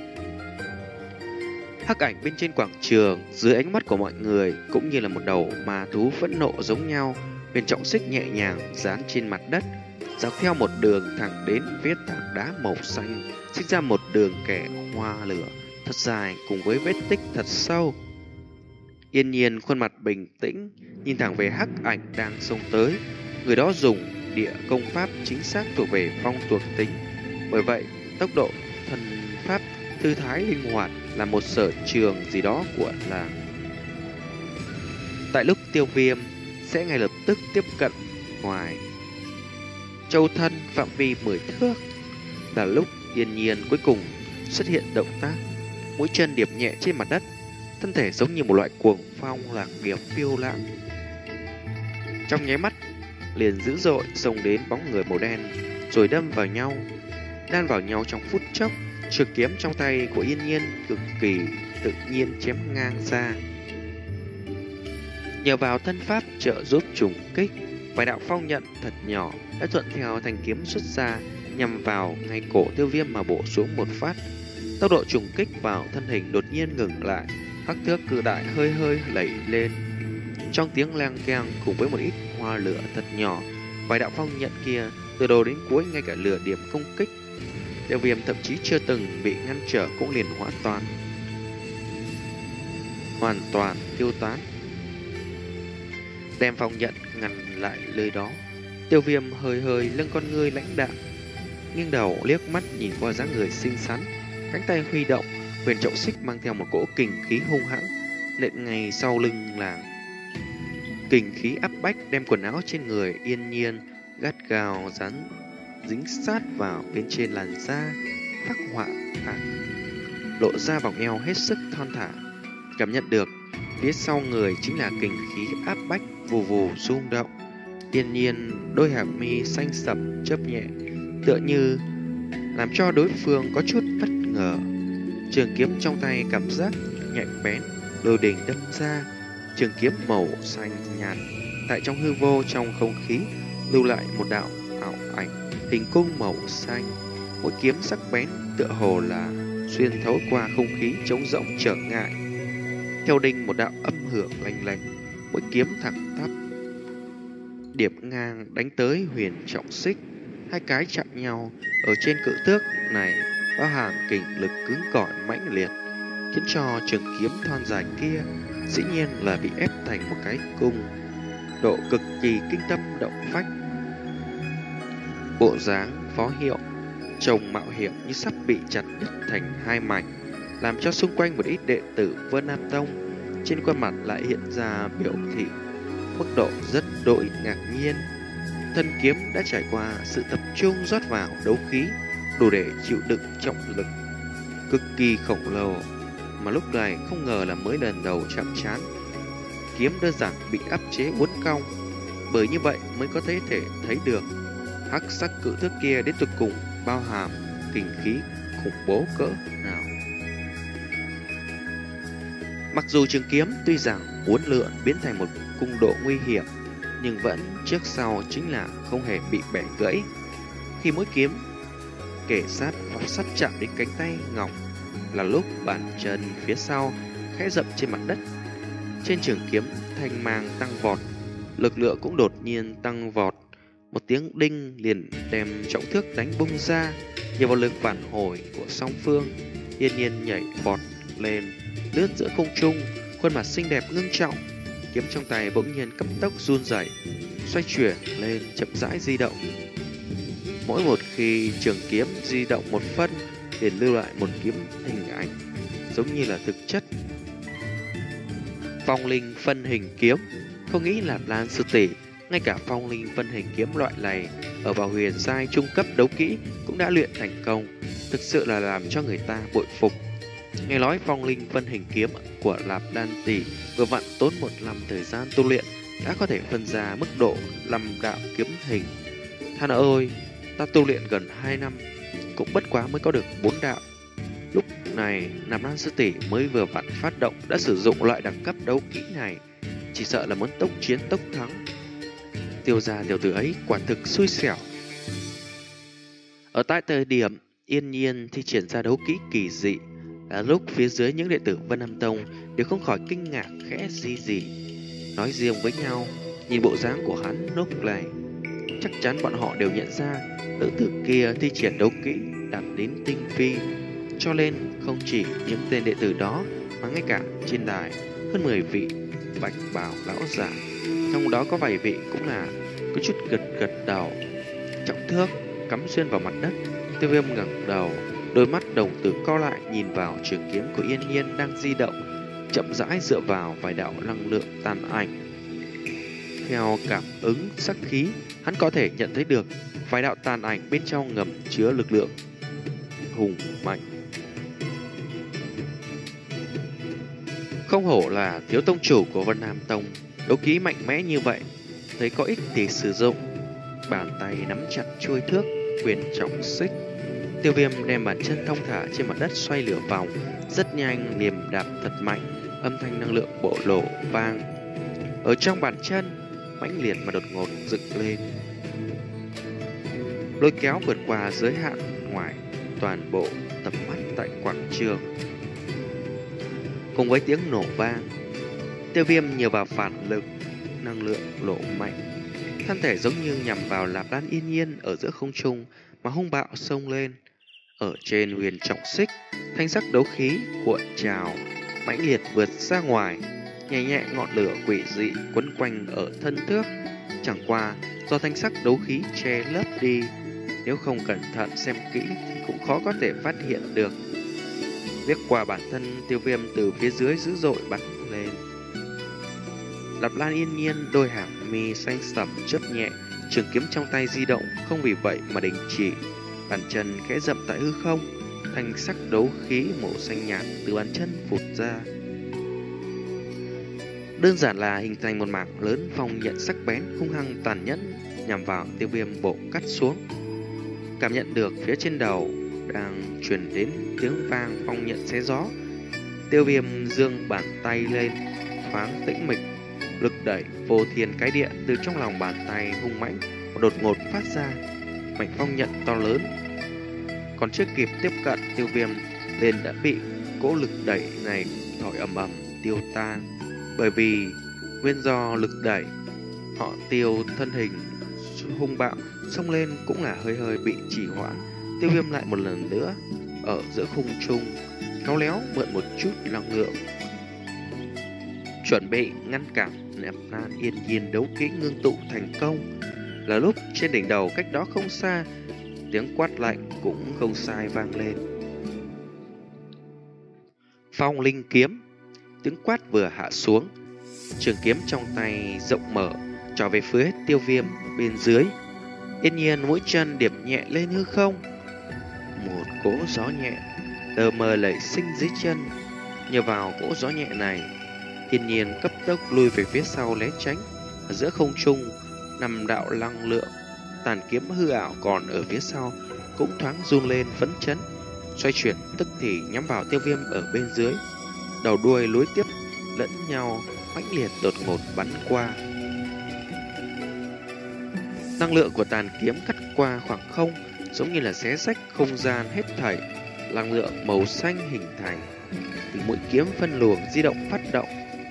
Speaker 1: Hắc ảnh bên trên quảng trường, dưới ánh mắt của mọi người, cũng như là một đầu ma thú phẫn nộ giống nhau. Huyền trọng xích nhẹ nhàng dán trên mặt đất, dọc theo một đường thẳng đến phía tảng đá màu xanh, sinh ra một đường kẻ hoa lửa thật dài cùng với vết tích thật sâu. Yên Nhiên khuôn mặt bình tĩnh, nhìn thẳng về hắc ảnh đang xông tới. Người đó dùng địa công pháp chính xác thuộc về phong thuộc tính, bởi vậy tốc độ thần pháp thư thái linh hoạt là một sở trường gì đó của làng. Tại lúc Tiêu Viêm sẽ ngay lập tức tiếp cận ngoài châu thân phạm vi mười thước, là lúc Yên Nhiên cuối cùng xuất hiện động tác, mũi chân điệp nhẹ trên mặt đất, thân thể giống như một loại cuồng phong lạc nghiệp phiêu lãng. Trong nháy mắt liền dữ dội xông đến bóng người màu đen, rồi đâm vào nhau, đan vào nhau trong phút chốc. Trường kiếm trong tay của Yên Nhiên cực kỳ tự nhiên chém ngang ra. Nhờ vào thân pháp trợ giúp trùng kích, vài đạo phong nhận thật nhỏ đã thuận theo thanh kiếm xuất ra, nhằm vào ngay cổ Tiêu Viêm mà bổ xuống một phát. Tốc độ trùng kích vào thân hình đột nhiên ngừng lại, hắc thước cự đại hơi hơi lẩy lên. Trong tiếng lang keng cùng với một ít hoa lửa thật nhỏ, vài đạo phong nhận kia từ đầu đến cuối ngay cả lửa điểm công kích Tiêu Viêm thậm chí chưa từng bị ngăn trở cũng liền hóa toàn, hoàn toàn tiêu tán, đem phong nhận ngăn lại nơi đó. Tiêu Viêm hơi hơi lưng con ngươi lãnh đạm, nghiêng đầu liếc mắt nhìn qua dáng người xinh xắn, cánh tay huy động, huyền trọng xích mang theo một cỗ kình khí hung hãn nện ngay sau lưng làng. Kình khí áp bách đem quần áo trên người Yên Nhiên gắt gao dán dính sát vào bên trên làn da, phác họa tạc, lộ ra vòng eo hết sức thon thả. Cảm nhận được phía sau người chính là kình khí áp bách vù vù rung động. Yên Nhiên đôi hàm mi xanh sẫm chớp nhẹ, tựa như làm cho đối phương có chút bất ngờ. Trường kiếm trong tay cảm giác nhạy bén, lôi đình đâm ra. Trường kiếm màu xanh nhạt tại trong hư vô, trong không khí lưu lại một đạo ảo ảnh hình cung màu xanh. Mỗi kiếm sắc bén tựa hồ là xuyên thấu qua không khí trống rỗng trở ngại. Theo đinh một đạo âm hưởng lanh lảnh, mỗi kiếm thẳng tắp điệp ngang đánh tới Huyền Trọng Xích. Hai cái chạm nhau ở trên cự thước này bao hàm kình lực cứng cỏi mãnh liệt, khiến cho trường kiếm thon dài kia dĩ nhiên là bị ép thành một cái cung, độ cực kỳ kinh tâm động phách. Bộ dáng phó hiệu trông mạo hiểm như sắp bị chặt đứt thành hai mảnh, làm cho xung quanh một ít đệ tử Vân Nam Tông trên khuôn mặt lại hiện ra biểu thị mức độ rất đỗi ngạc nhiên. Thân kiếm đã trải qua sự tập trung rót vào đấu khí đủ để chịu đựng trọng lực cực kỳ khổng lồ, mà lúc này không ngờ là mới lần đầu chạm trán, kiếm đơn giản bị áp chế uốn cong. Bởi như vậy mới có thể thể thấy được hắc sắc cự thước kia đến tuyệt cùng bao hàm kình khí khủng bố cỡ nào. Mặc dù trường kiếm tuy rằng uốn lượn biến thành một cung độ nguy hiểm, nhưng vẫn trước sau chính là không hề bị bẻ gãy. Khi mỗi kiếm kể sát hoặc sắp chạm đến cánh tay ngọc là lúc bàn chân phía sau khẽ dậm trên mặt đất. Trên trường kiếm thanh mang tăng vọt, lực lượng cũng đột nhiên tăng vọt. Một tiếng đinh liền đem trọng thước đánh bung ra. Nhờ vào lực phản hồi của song phương, Yên Nhiên nhảy vọt lên, lướt giữa không trung, khuôn mặt xinh đẹp ngưng trọng. Kiếm trong tay bỗng nhiên cấp tốc run rẩy, xoay chuyển lên, chậm rãi di động. Mỗi một khi trường kiếm di động một phân, liền lưu lại một kiếm hình ảnh, giống như là thực chất. Phong linh phân hình kiếm, không nghĩ là Lan sư tỷ ngay cả phong linh phân hình kiếm loại này ở vào huyền giai trung cấp đấu kỹ cũng đã luyện thành công, thực sự là làm cho người ta bội phục. Nghe nói phong linh phân hình kiếm của Lạp Đan tỷ vừa vặn tốn một năm thời gian tu luyện đã có thể phân ra mức độ năm đạo kiếm hình. Than ơi, ta tu luyện gần hai năm cũng bất quá mới có được bốn đạo. Lúc này Nạp Lan sư tỷ mới vừa vặn phát động đã sử dụng loại đẳng cấp đấu kỹ này, chỉ sợ là muốn tốc chiến tốc thắng. Tiêu gia tiểu tử ấy quả thực xui xẻo. Ở tại thời điểm Yên Nhiên thi triển ra đấu kỹ kỳ dị là lúc phía dưới những đệ tử Vân Nam Tông đều không khỏi kinh ngạc khẽ gì gì, nói riêng với nhau. Nhìn bộ dáng của hắn lúc này, chắc chắn bọn họ đều nhận ra nữ tử kia thi triển đấu kỹ đạt đến tinh phi, cho nên không chỉ những tên đệ tử đó mà ngay cả trên đài hơn mười vị bạch bào lão giả, trong đó có vài vị cũng là có chút gật gật đầu. Trọng thước cắm xuyên vào mặt đất, Tiêu Viêm ngẩng đầu, đôi mắt đồng tử co lại nhìn vào trường kiếm của Yên Nhiên đang di động, chậm rãi dựa vào vài đạo năng lượng tàn ảnh. Theo cảm ứng sắc khí, hắn có thể nhận thấy được vài đạo tàn ảnh bên trong ngầm chứa lực lượng hùng mạnh. Không hổ là thiếu tông chủ của Vân Nam Tông, đấu khí mạnh mẽ như vậy, thấy có ích thì sử dụng. Bàn tay nắm chặt chuôi thước Huyền Trọng Xích, Tiêu Viêm đem bàn chân thong thả trên mặt đất xoay lửa vòng, rất nhanh liềm đạp thật mạnh, âm thanh năng lượng bộc lộ vang ở trong bàn chân, mãnh liệt mà đột ngột dựng lên, lôi kéo vượt qua giới hạn ngoài toàn bộ tầm mắt tại quảng trường. Cùng với tiếng nổ vang, Tiêu Viêm nhờ vào phản lực năng lượng lộ mạnh, thân thể giống như nhằm vào Lạp Lan Yên Nhiên ở giữa không trung mà hung bạo xông lên. Ở trên Huyền Trọng Xích, thanh sắc đấu khí cuộn trào mãnh liệt vượt ra ngoài, nhẹ nhẹ ngọn lửa quỷ dị quấn quanh ở thân thước. Chẳng qua do thanh sắc đấu khí che lấp đi, nếu không cẩn thận xem kỹ thì cũng khó có thể phát hiện được. Liếc qua bản thân, Tiêu Viêm từ phía dưới dữ dội bắn lên. Lạp Lan Yên Nhiên đôi hàng mi xanh sẫm chớp nhẹ, trường kiếm trong tay di động không vì vậy mà đình chỉ, bàn chân khẽ dậm tại hư không, thanh sắc đấu khí màu xanh nhạt từ bàn chân phụt ra. Đơn giản là hình thành một mảng lớn phong nhận sắc bén hung hăng tàn nhẫn nhằm vào Tiêu Viêm bổ cắt xuống. cảm nhận được phía trên đầu đang truyền đến tiếng vang phong nhận xé gió. Tiêu Viêm giương bàn tay lên, thoáng tĩnh mịch, lực đẩy vô thiên cái địa từ trong lòng bàn tay hung mãnh đột ngột phát ra, mảnh phong nhận to lớn. Còn chưa kịp tiếp cận, Tiêu Viêm liền đã bị cỗ lực đẩy này thổi ầm ầm tiêu tan. Bởi vì nguyên do lực đẩy, họ Tiêu thân hình hung bạo xông lên cũng là hơi hơi bị trì hoãn. Tiêu Viêm lại một lần nữa ở giữa khung trung khéo léo mượn một chút năng lượng, chuẩn bị ngăn cản nẹp nan Yên Nhiên đấu kỹ ngưng tụ thành công. Là lúc trên đỉnh đầu cách đó không xa, tiếng quát lạnh cũng không sai vang lên. Phong linh kiếm. Tiếng quát vừa hạ xuống, trường kiếm trong tay rộng mở trỏ về phía Tiêu Viêm bên dưới. Yên Nhiên mũi chân điểm nhẹ lên hư không, một cỗ gió nhẹ tờ mờ nảy sinh dưới chân. Nhờ vào cỗ gió nhẹ này, Yên Nhiên cấp tốc lui về phía sau né tránh. Ở giữa không trung, năm đạo năng lượng tàn kiếm hư ảo còn ở phía sau cũng thoáng run lên phấn chấn, xoay chuyển tức thì nhắm vào Tiêu Viêm ở bên dưới. Đầu đuôi nối tiếp lẫn nhau, mãnh liệt đột ngột bắn qua. Năng lượng của tàn kiếm cắt qua khoảng không, giống như là xé rách không gian hết thảy. Năng lượng màu xanh hình thành, từ mũi kiếm phân luồng di động phát động.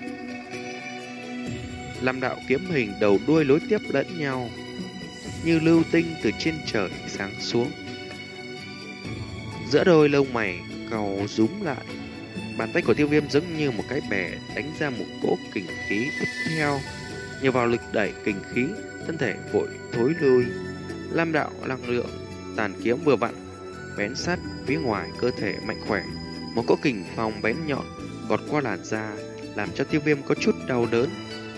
Speaker 1: Năm đạo kiếm hình đầu đuôi nối tiếp lẫn nhau, như lưu tinh từ trên trời giáng xuống. Giữa đôi lông mày cau rúm lại, bàn tay của Tiêu Viêm giống như một cái bè đánh ra một cỗ kình khí tiếp theo. Nhờ vào lực đẩy kình khí, thân thể vội thối lui. Lam đạo năng lượng tàn kiếm vừa vặn bén sát phía ngoài cơ thể mạnh khỏe, một cỗ kình phong bén nhọn gọt qua làn da, làm cho Tiêu Viêm có chút đau đớn.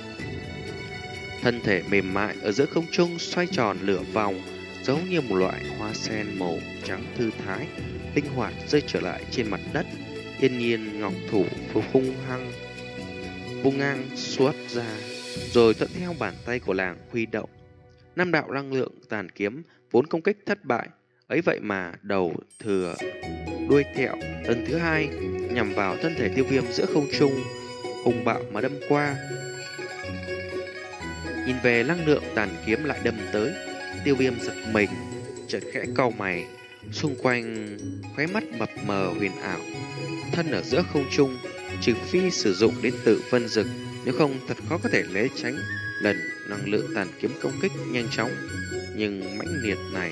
Speaker 1: Thân thể mềm mại ở giữa không trung xoay tròn lửa vòng, giống như một loại hoa sen màu trắng thư thái, linh hoạt rơi trở lại trên mặt đất. Yên Nhiên ngọc thủ phù hung hăng vung ngang xuất ra, rồi thuận theo bàn tay của làng huy động. Năm đạo năng lượng tàn kiếm vốn công kích thất bại, ấy vậy mà đầu thừa đuôi thẹo lần thứ hai nhằm vào thân thể Tiêu Viêm giữa không trung, hung bạo mà đâm qua. Nhìn về năng lượng tàn kiếm lại đâm tới, Tiêu Viêm giật mình, chợt khẽ cau mày, xung quanh khóe mắt mập mờ huyền ảo. Thân ở giữa không trung, trừ phi sử dụng đến tự vân dực, nếu không thật khó có thể né tránh lần năng lượng tàn kiếm công kích nhanh chóng nhưng mãnh liệt này.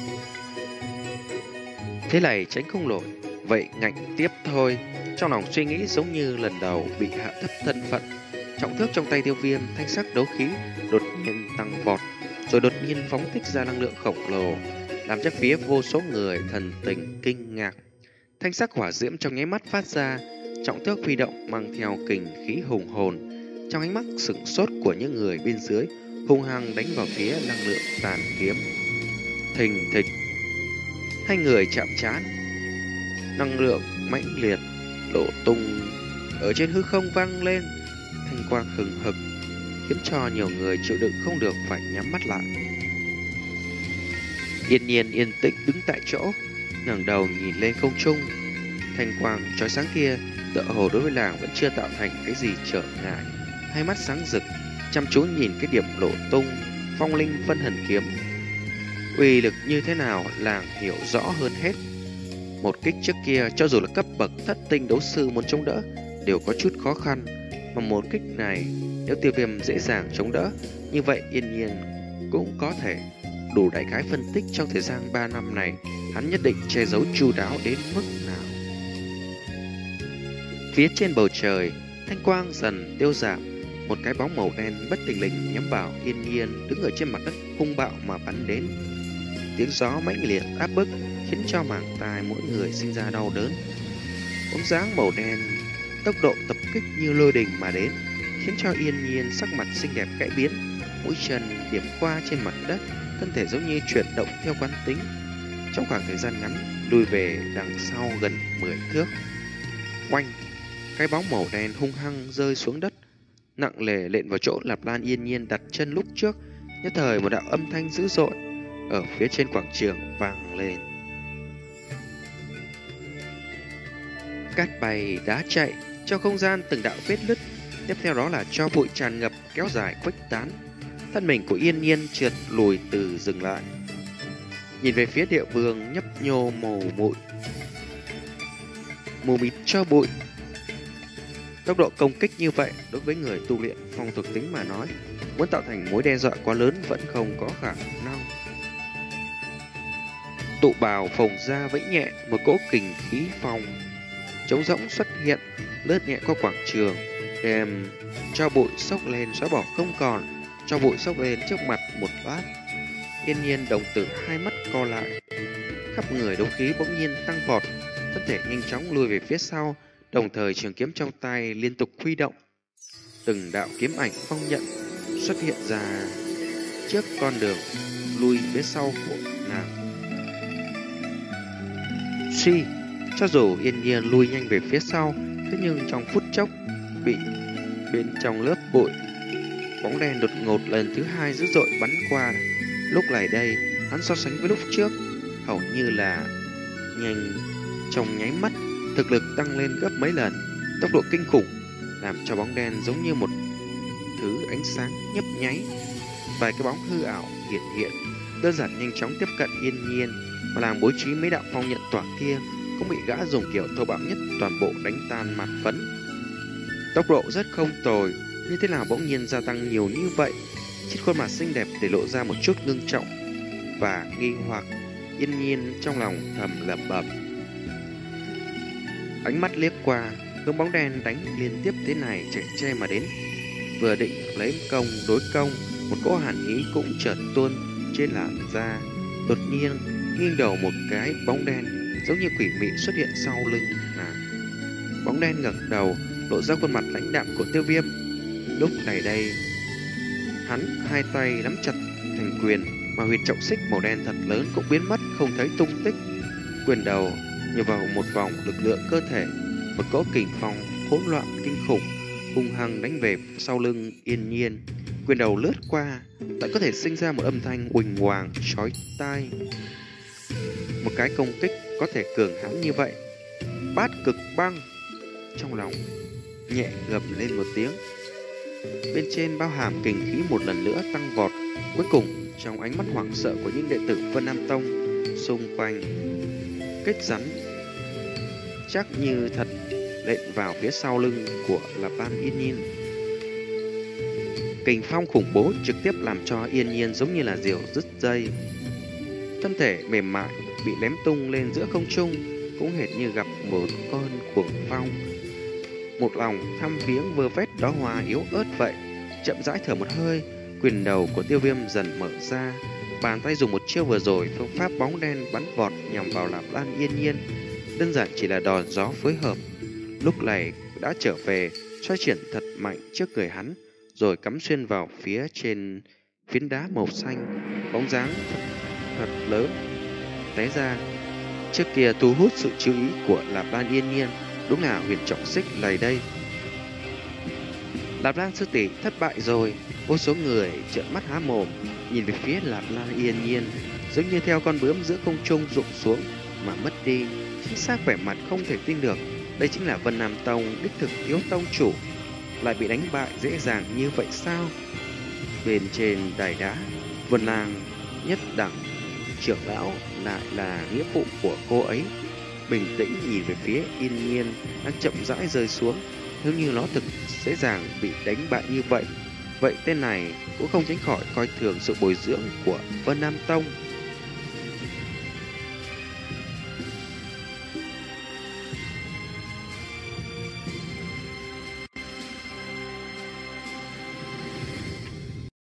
Speaker 1: Thế này tránh không nổi, vậy ngạnh tiếp thôi. Trong lòng suy nghĩ giống như lần đầu bị hạ thấp thân phận. Trọng thước trong tay Tiêu Viêm, thanh sắc đấu khí đột nhiên tăng vọt, rồi đột nhiên phóng thích ra năng lượng khổng lồ, làm cho phía vô số người thần tình kinh ngạc. Thanh sắc hỏa diễm trong nháy mắt phát ra, trọng thước huy động mang theo kình khí hùng hồn. Trong ánh mắt sửng sốt của những người bên dưới, hung hăng đánh vào phía năng lượng tàn kiếm. Thình thịch, hai người chạm trán, năng lượng mãnh liệt đổ tung ở trên hư không vang lên, thanh quang hừng hực, khiến cho nhiều người chịu đựng không được phải nhắm mắt lại. Yên Nhiên yên tĩnh đứng tại chỗ, ngẩng đầu nhìn lên không trung. Thanh quang chói sáng kia tựa hồ đối với làng vẫn chưa tạo thành cái gì trở ngại. Hai mắt sáng rực, chăm chú nhìn cái điểm lộ tung phong linh phân hần kiếm. Uy lực như thế nào làng hiểu rõ hơn hết. Một kích trước kia cho dù là cấp bậc thất tinh đấu sư muốn chống đỡ đều có chút khó khăn, mà một kích này nếu Tiêu Viêm dễ dàng chống đỡ, như vậy Yên Nhiên cũng có thể. Đủ đại khái phân tích trong thời gian ba năm này hắn nhất định che giấu chu đáo đến mức nào. Phía trên bầu trời, thanh quang dần tiêu giảm, một cái bóng màu đen bất thình lình nhắm vào Yên Nhiên đứng ở trên mặt đất hung bạo mà bắn đến. Tiếng gió mãnh liệt áp bức khiến cho màng tai mỗi người sinh ra đau đớn. Bóng dáng màu đen tốc độ tập kích như lôi đình mà đến, khiến cho Yên Nhiên sắc mặt xinh đẹp cải biến, mũi chân điểm qua trên mặt đất, thân thể giống như chuyển động theo quán tính. Trong khoảng thời gian ngắn, lùi về đằng sau gần mười thước. Oanh, cái bóng màu đen hung hăng rơi xuống đất, nặng nề lện vào chỗ Lạp Lan Yên Nhiên đặt chân lúc trước. Nhất thời một đạo âm thanh dữ dội, ở phía trên quảng trường vang lên. Cát bay đá chạy, trong không gian từng đạo vết nứt, tiếp theo đó là tro bụi tràn ngập kéo dài khuếch tán. Thân mình của Yên Nhiên trượt lùi từ dừng lại, nhìn về phía địa vương nhấp nhô màu bụi mù mịt tro bụi. Tốc độ công kích như vậy đối với người tu luyện phong thuộc tính mà nói, muốn tạo thành mối đe dọa quá lớn vẫn không có khả năng. Tụ bào phồng ra vẫy nhẹ, một cỗ kình khí phong trống rỗng xuất hiện, lướt nhẹ qua quảng trường, đem cho bụi xốc lên xóa bỏ không còn. Cho bụi xốc lên trước mặt một lát, Yên Nhiên đồng tử hai mắt co lại, khắp người đấu khí bỗng nhiên tăng vọt, thân thể nhanh chóng lùi về phía sau, đồng thời trường kiếm trong tay liên tục huy động. Từng đạo kiếm ảnh phong nhận xuất hiện ra trước con đường lui phía sau của nàng. Suy, cho dù Yên Nhiên lui nhanh về phía sau, thế nhưng trong phút chốc bị bên trong lớp bụi, bóng đen đột ngột lần thứ hai dữ dội bắn qua. Lúc này đây, hắn so sánh với lúc trước, hầu như là nhanh trong nháy mắt, thực lực tăng lên gấp mấy lần, tốc độ kinh khủng, làm cho bóng đen giống như một thứ ánh sáng nhấp nháy. Vài cái bóng hư ảo hiện hiện, đơn giản nhanh chóng tiếp cận Yên Nhiên, mà làm bố trí mấy đạo phong nhận tỏa kia cũng bị gã dùng kiểu thô bạo nhất toàn bộ đánh tan mạt phấn. Tốc độ rất không tồi, như thế nào bỗng nhiên gia tăng nhiều như vậy? Trên khuôn mặt xinh đẹp để lộ ra một chút ngưng trọng và nghi hoặc. Yên Nhiên trong lòng thầm lẩm bẩm. Ánh mắt liếc qua, hướng bóng đen đánh liên tiếp thế này chạy che mà đến. Vừa định lấy công đối công, một cỗ hàn ý cũng chợt tuôn trên làn da. Đột nhiên nghiêng đầu một cái, bóng đen giống như quỷ mị xuất hiện sau lưng nàng. Bóng đen ngẩng đầu, lộ ra khuôn mặt lãnh đạm của Tiêu Viêm. Lúc này đây, hắn hai tay nắm chặt thành quyền, mà huyệt trọng xích màu đen thật lớn cũng biến mất không thấy tung tích. Quyền đầu nhờ vào một vòng lực lượng cơ thể, một cỗ kình phong hỗn loạn kinh khủng hung hăng đánh về sau lưng Yên Nhiên. Quyền đầu lướt qua, lại có thể sinh ra một âm thanh huỳnh hoàng chói tai. Một cái công kích có thể cường hãn như vậy. Bát cực băng. Trong lòng nhẹ gầm lên một tiếng, bên trên bao hàm kình khí một lần nữa tăng vọt. Cuối cùng trong ánh mắt hoảng sợ của những đệ tử Vân Nam Tông xung quanh, kết rắn chắc như thật lệnh vào phía sau lưng của Lạp Lan Yên Nhiên. Kình phong khủng bố trực tiếp làm cho Yên Nhiên giống như là diều đứt dây, thân thể mềm mại bị ném tung lên giữa không trung, cũng hệt như gặp một cơn cuồng phong. Một lòng thăm viếng vơ vét đóa hoa yếu ớt vậy, chậm rãi thở một hơi, quyền đầu của Tiêu Viêm dần mở ra, bàn tay dùng một chiêu vừa rồi, phương pháp bóng đen bắn vọt nhằm vào Lạp Lan Yên Nhiên, đơn giản chỉ là đòn gió phối hợp. Lúc này đã trở về, xoay chuyển thật mạnh trước người hắn, rồi cắm xuyên vào phía trên phiến đá màu xanh, bóng dáng thật, thật lớn té ra. Trước kia thu hút sự chú ý của Lạp Lan Yên Nhiên đúng là huyền trọng xích này đây. Lạp Lan sư tỷ thất bại rồi. Vô số người trợn mắt há mồm nhìn về phía Lạp Lan Yên Nhiên, giống như theo con bướm giữa không trung rụng xuống mà mất đi. Chính xác vẻ mặt không thể tin được, đây chính là Vân Nam Tông đích thực thiếu tông chủ, lại bị đánh bại dễ dàng như vậy sao? Bên trên đài đá, Vân Lang nhất đẳng trưởng lão lại là nghĩa vụ của cô ấy. Bình tĩnh nhìn về phía Yên Nhiên đang chậm rãi rơi xuống. Nếu như nó thực dễ dàng bị đánh bại như vậy, vậy tên này cũng không tránh khỏi coi thường sự bồi dưỡng của Vân Nam Tông.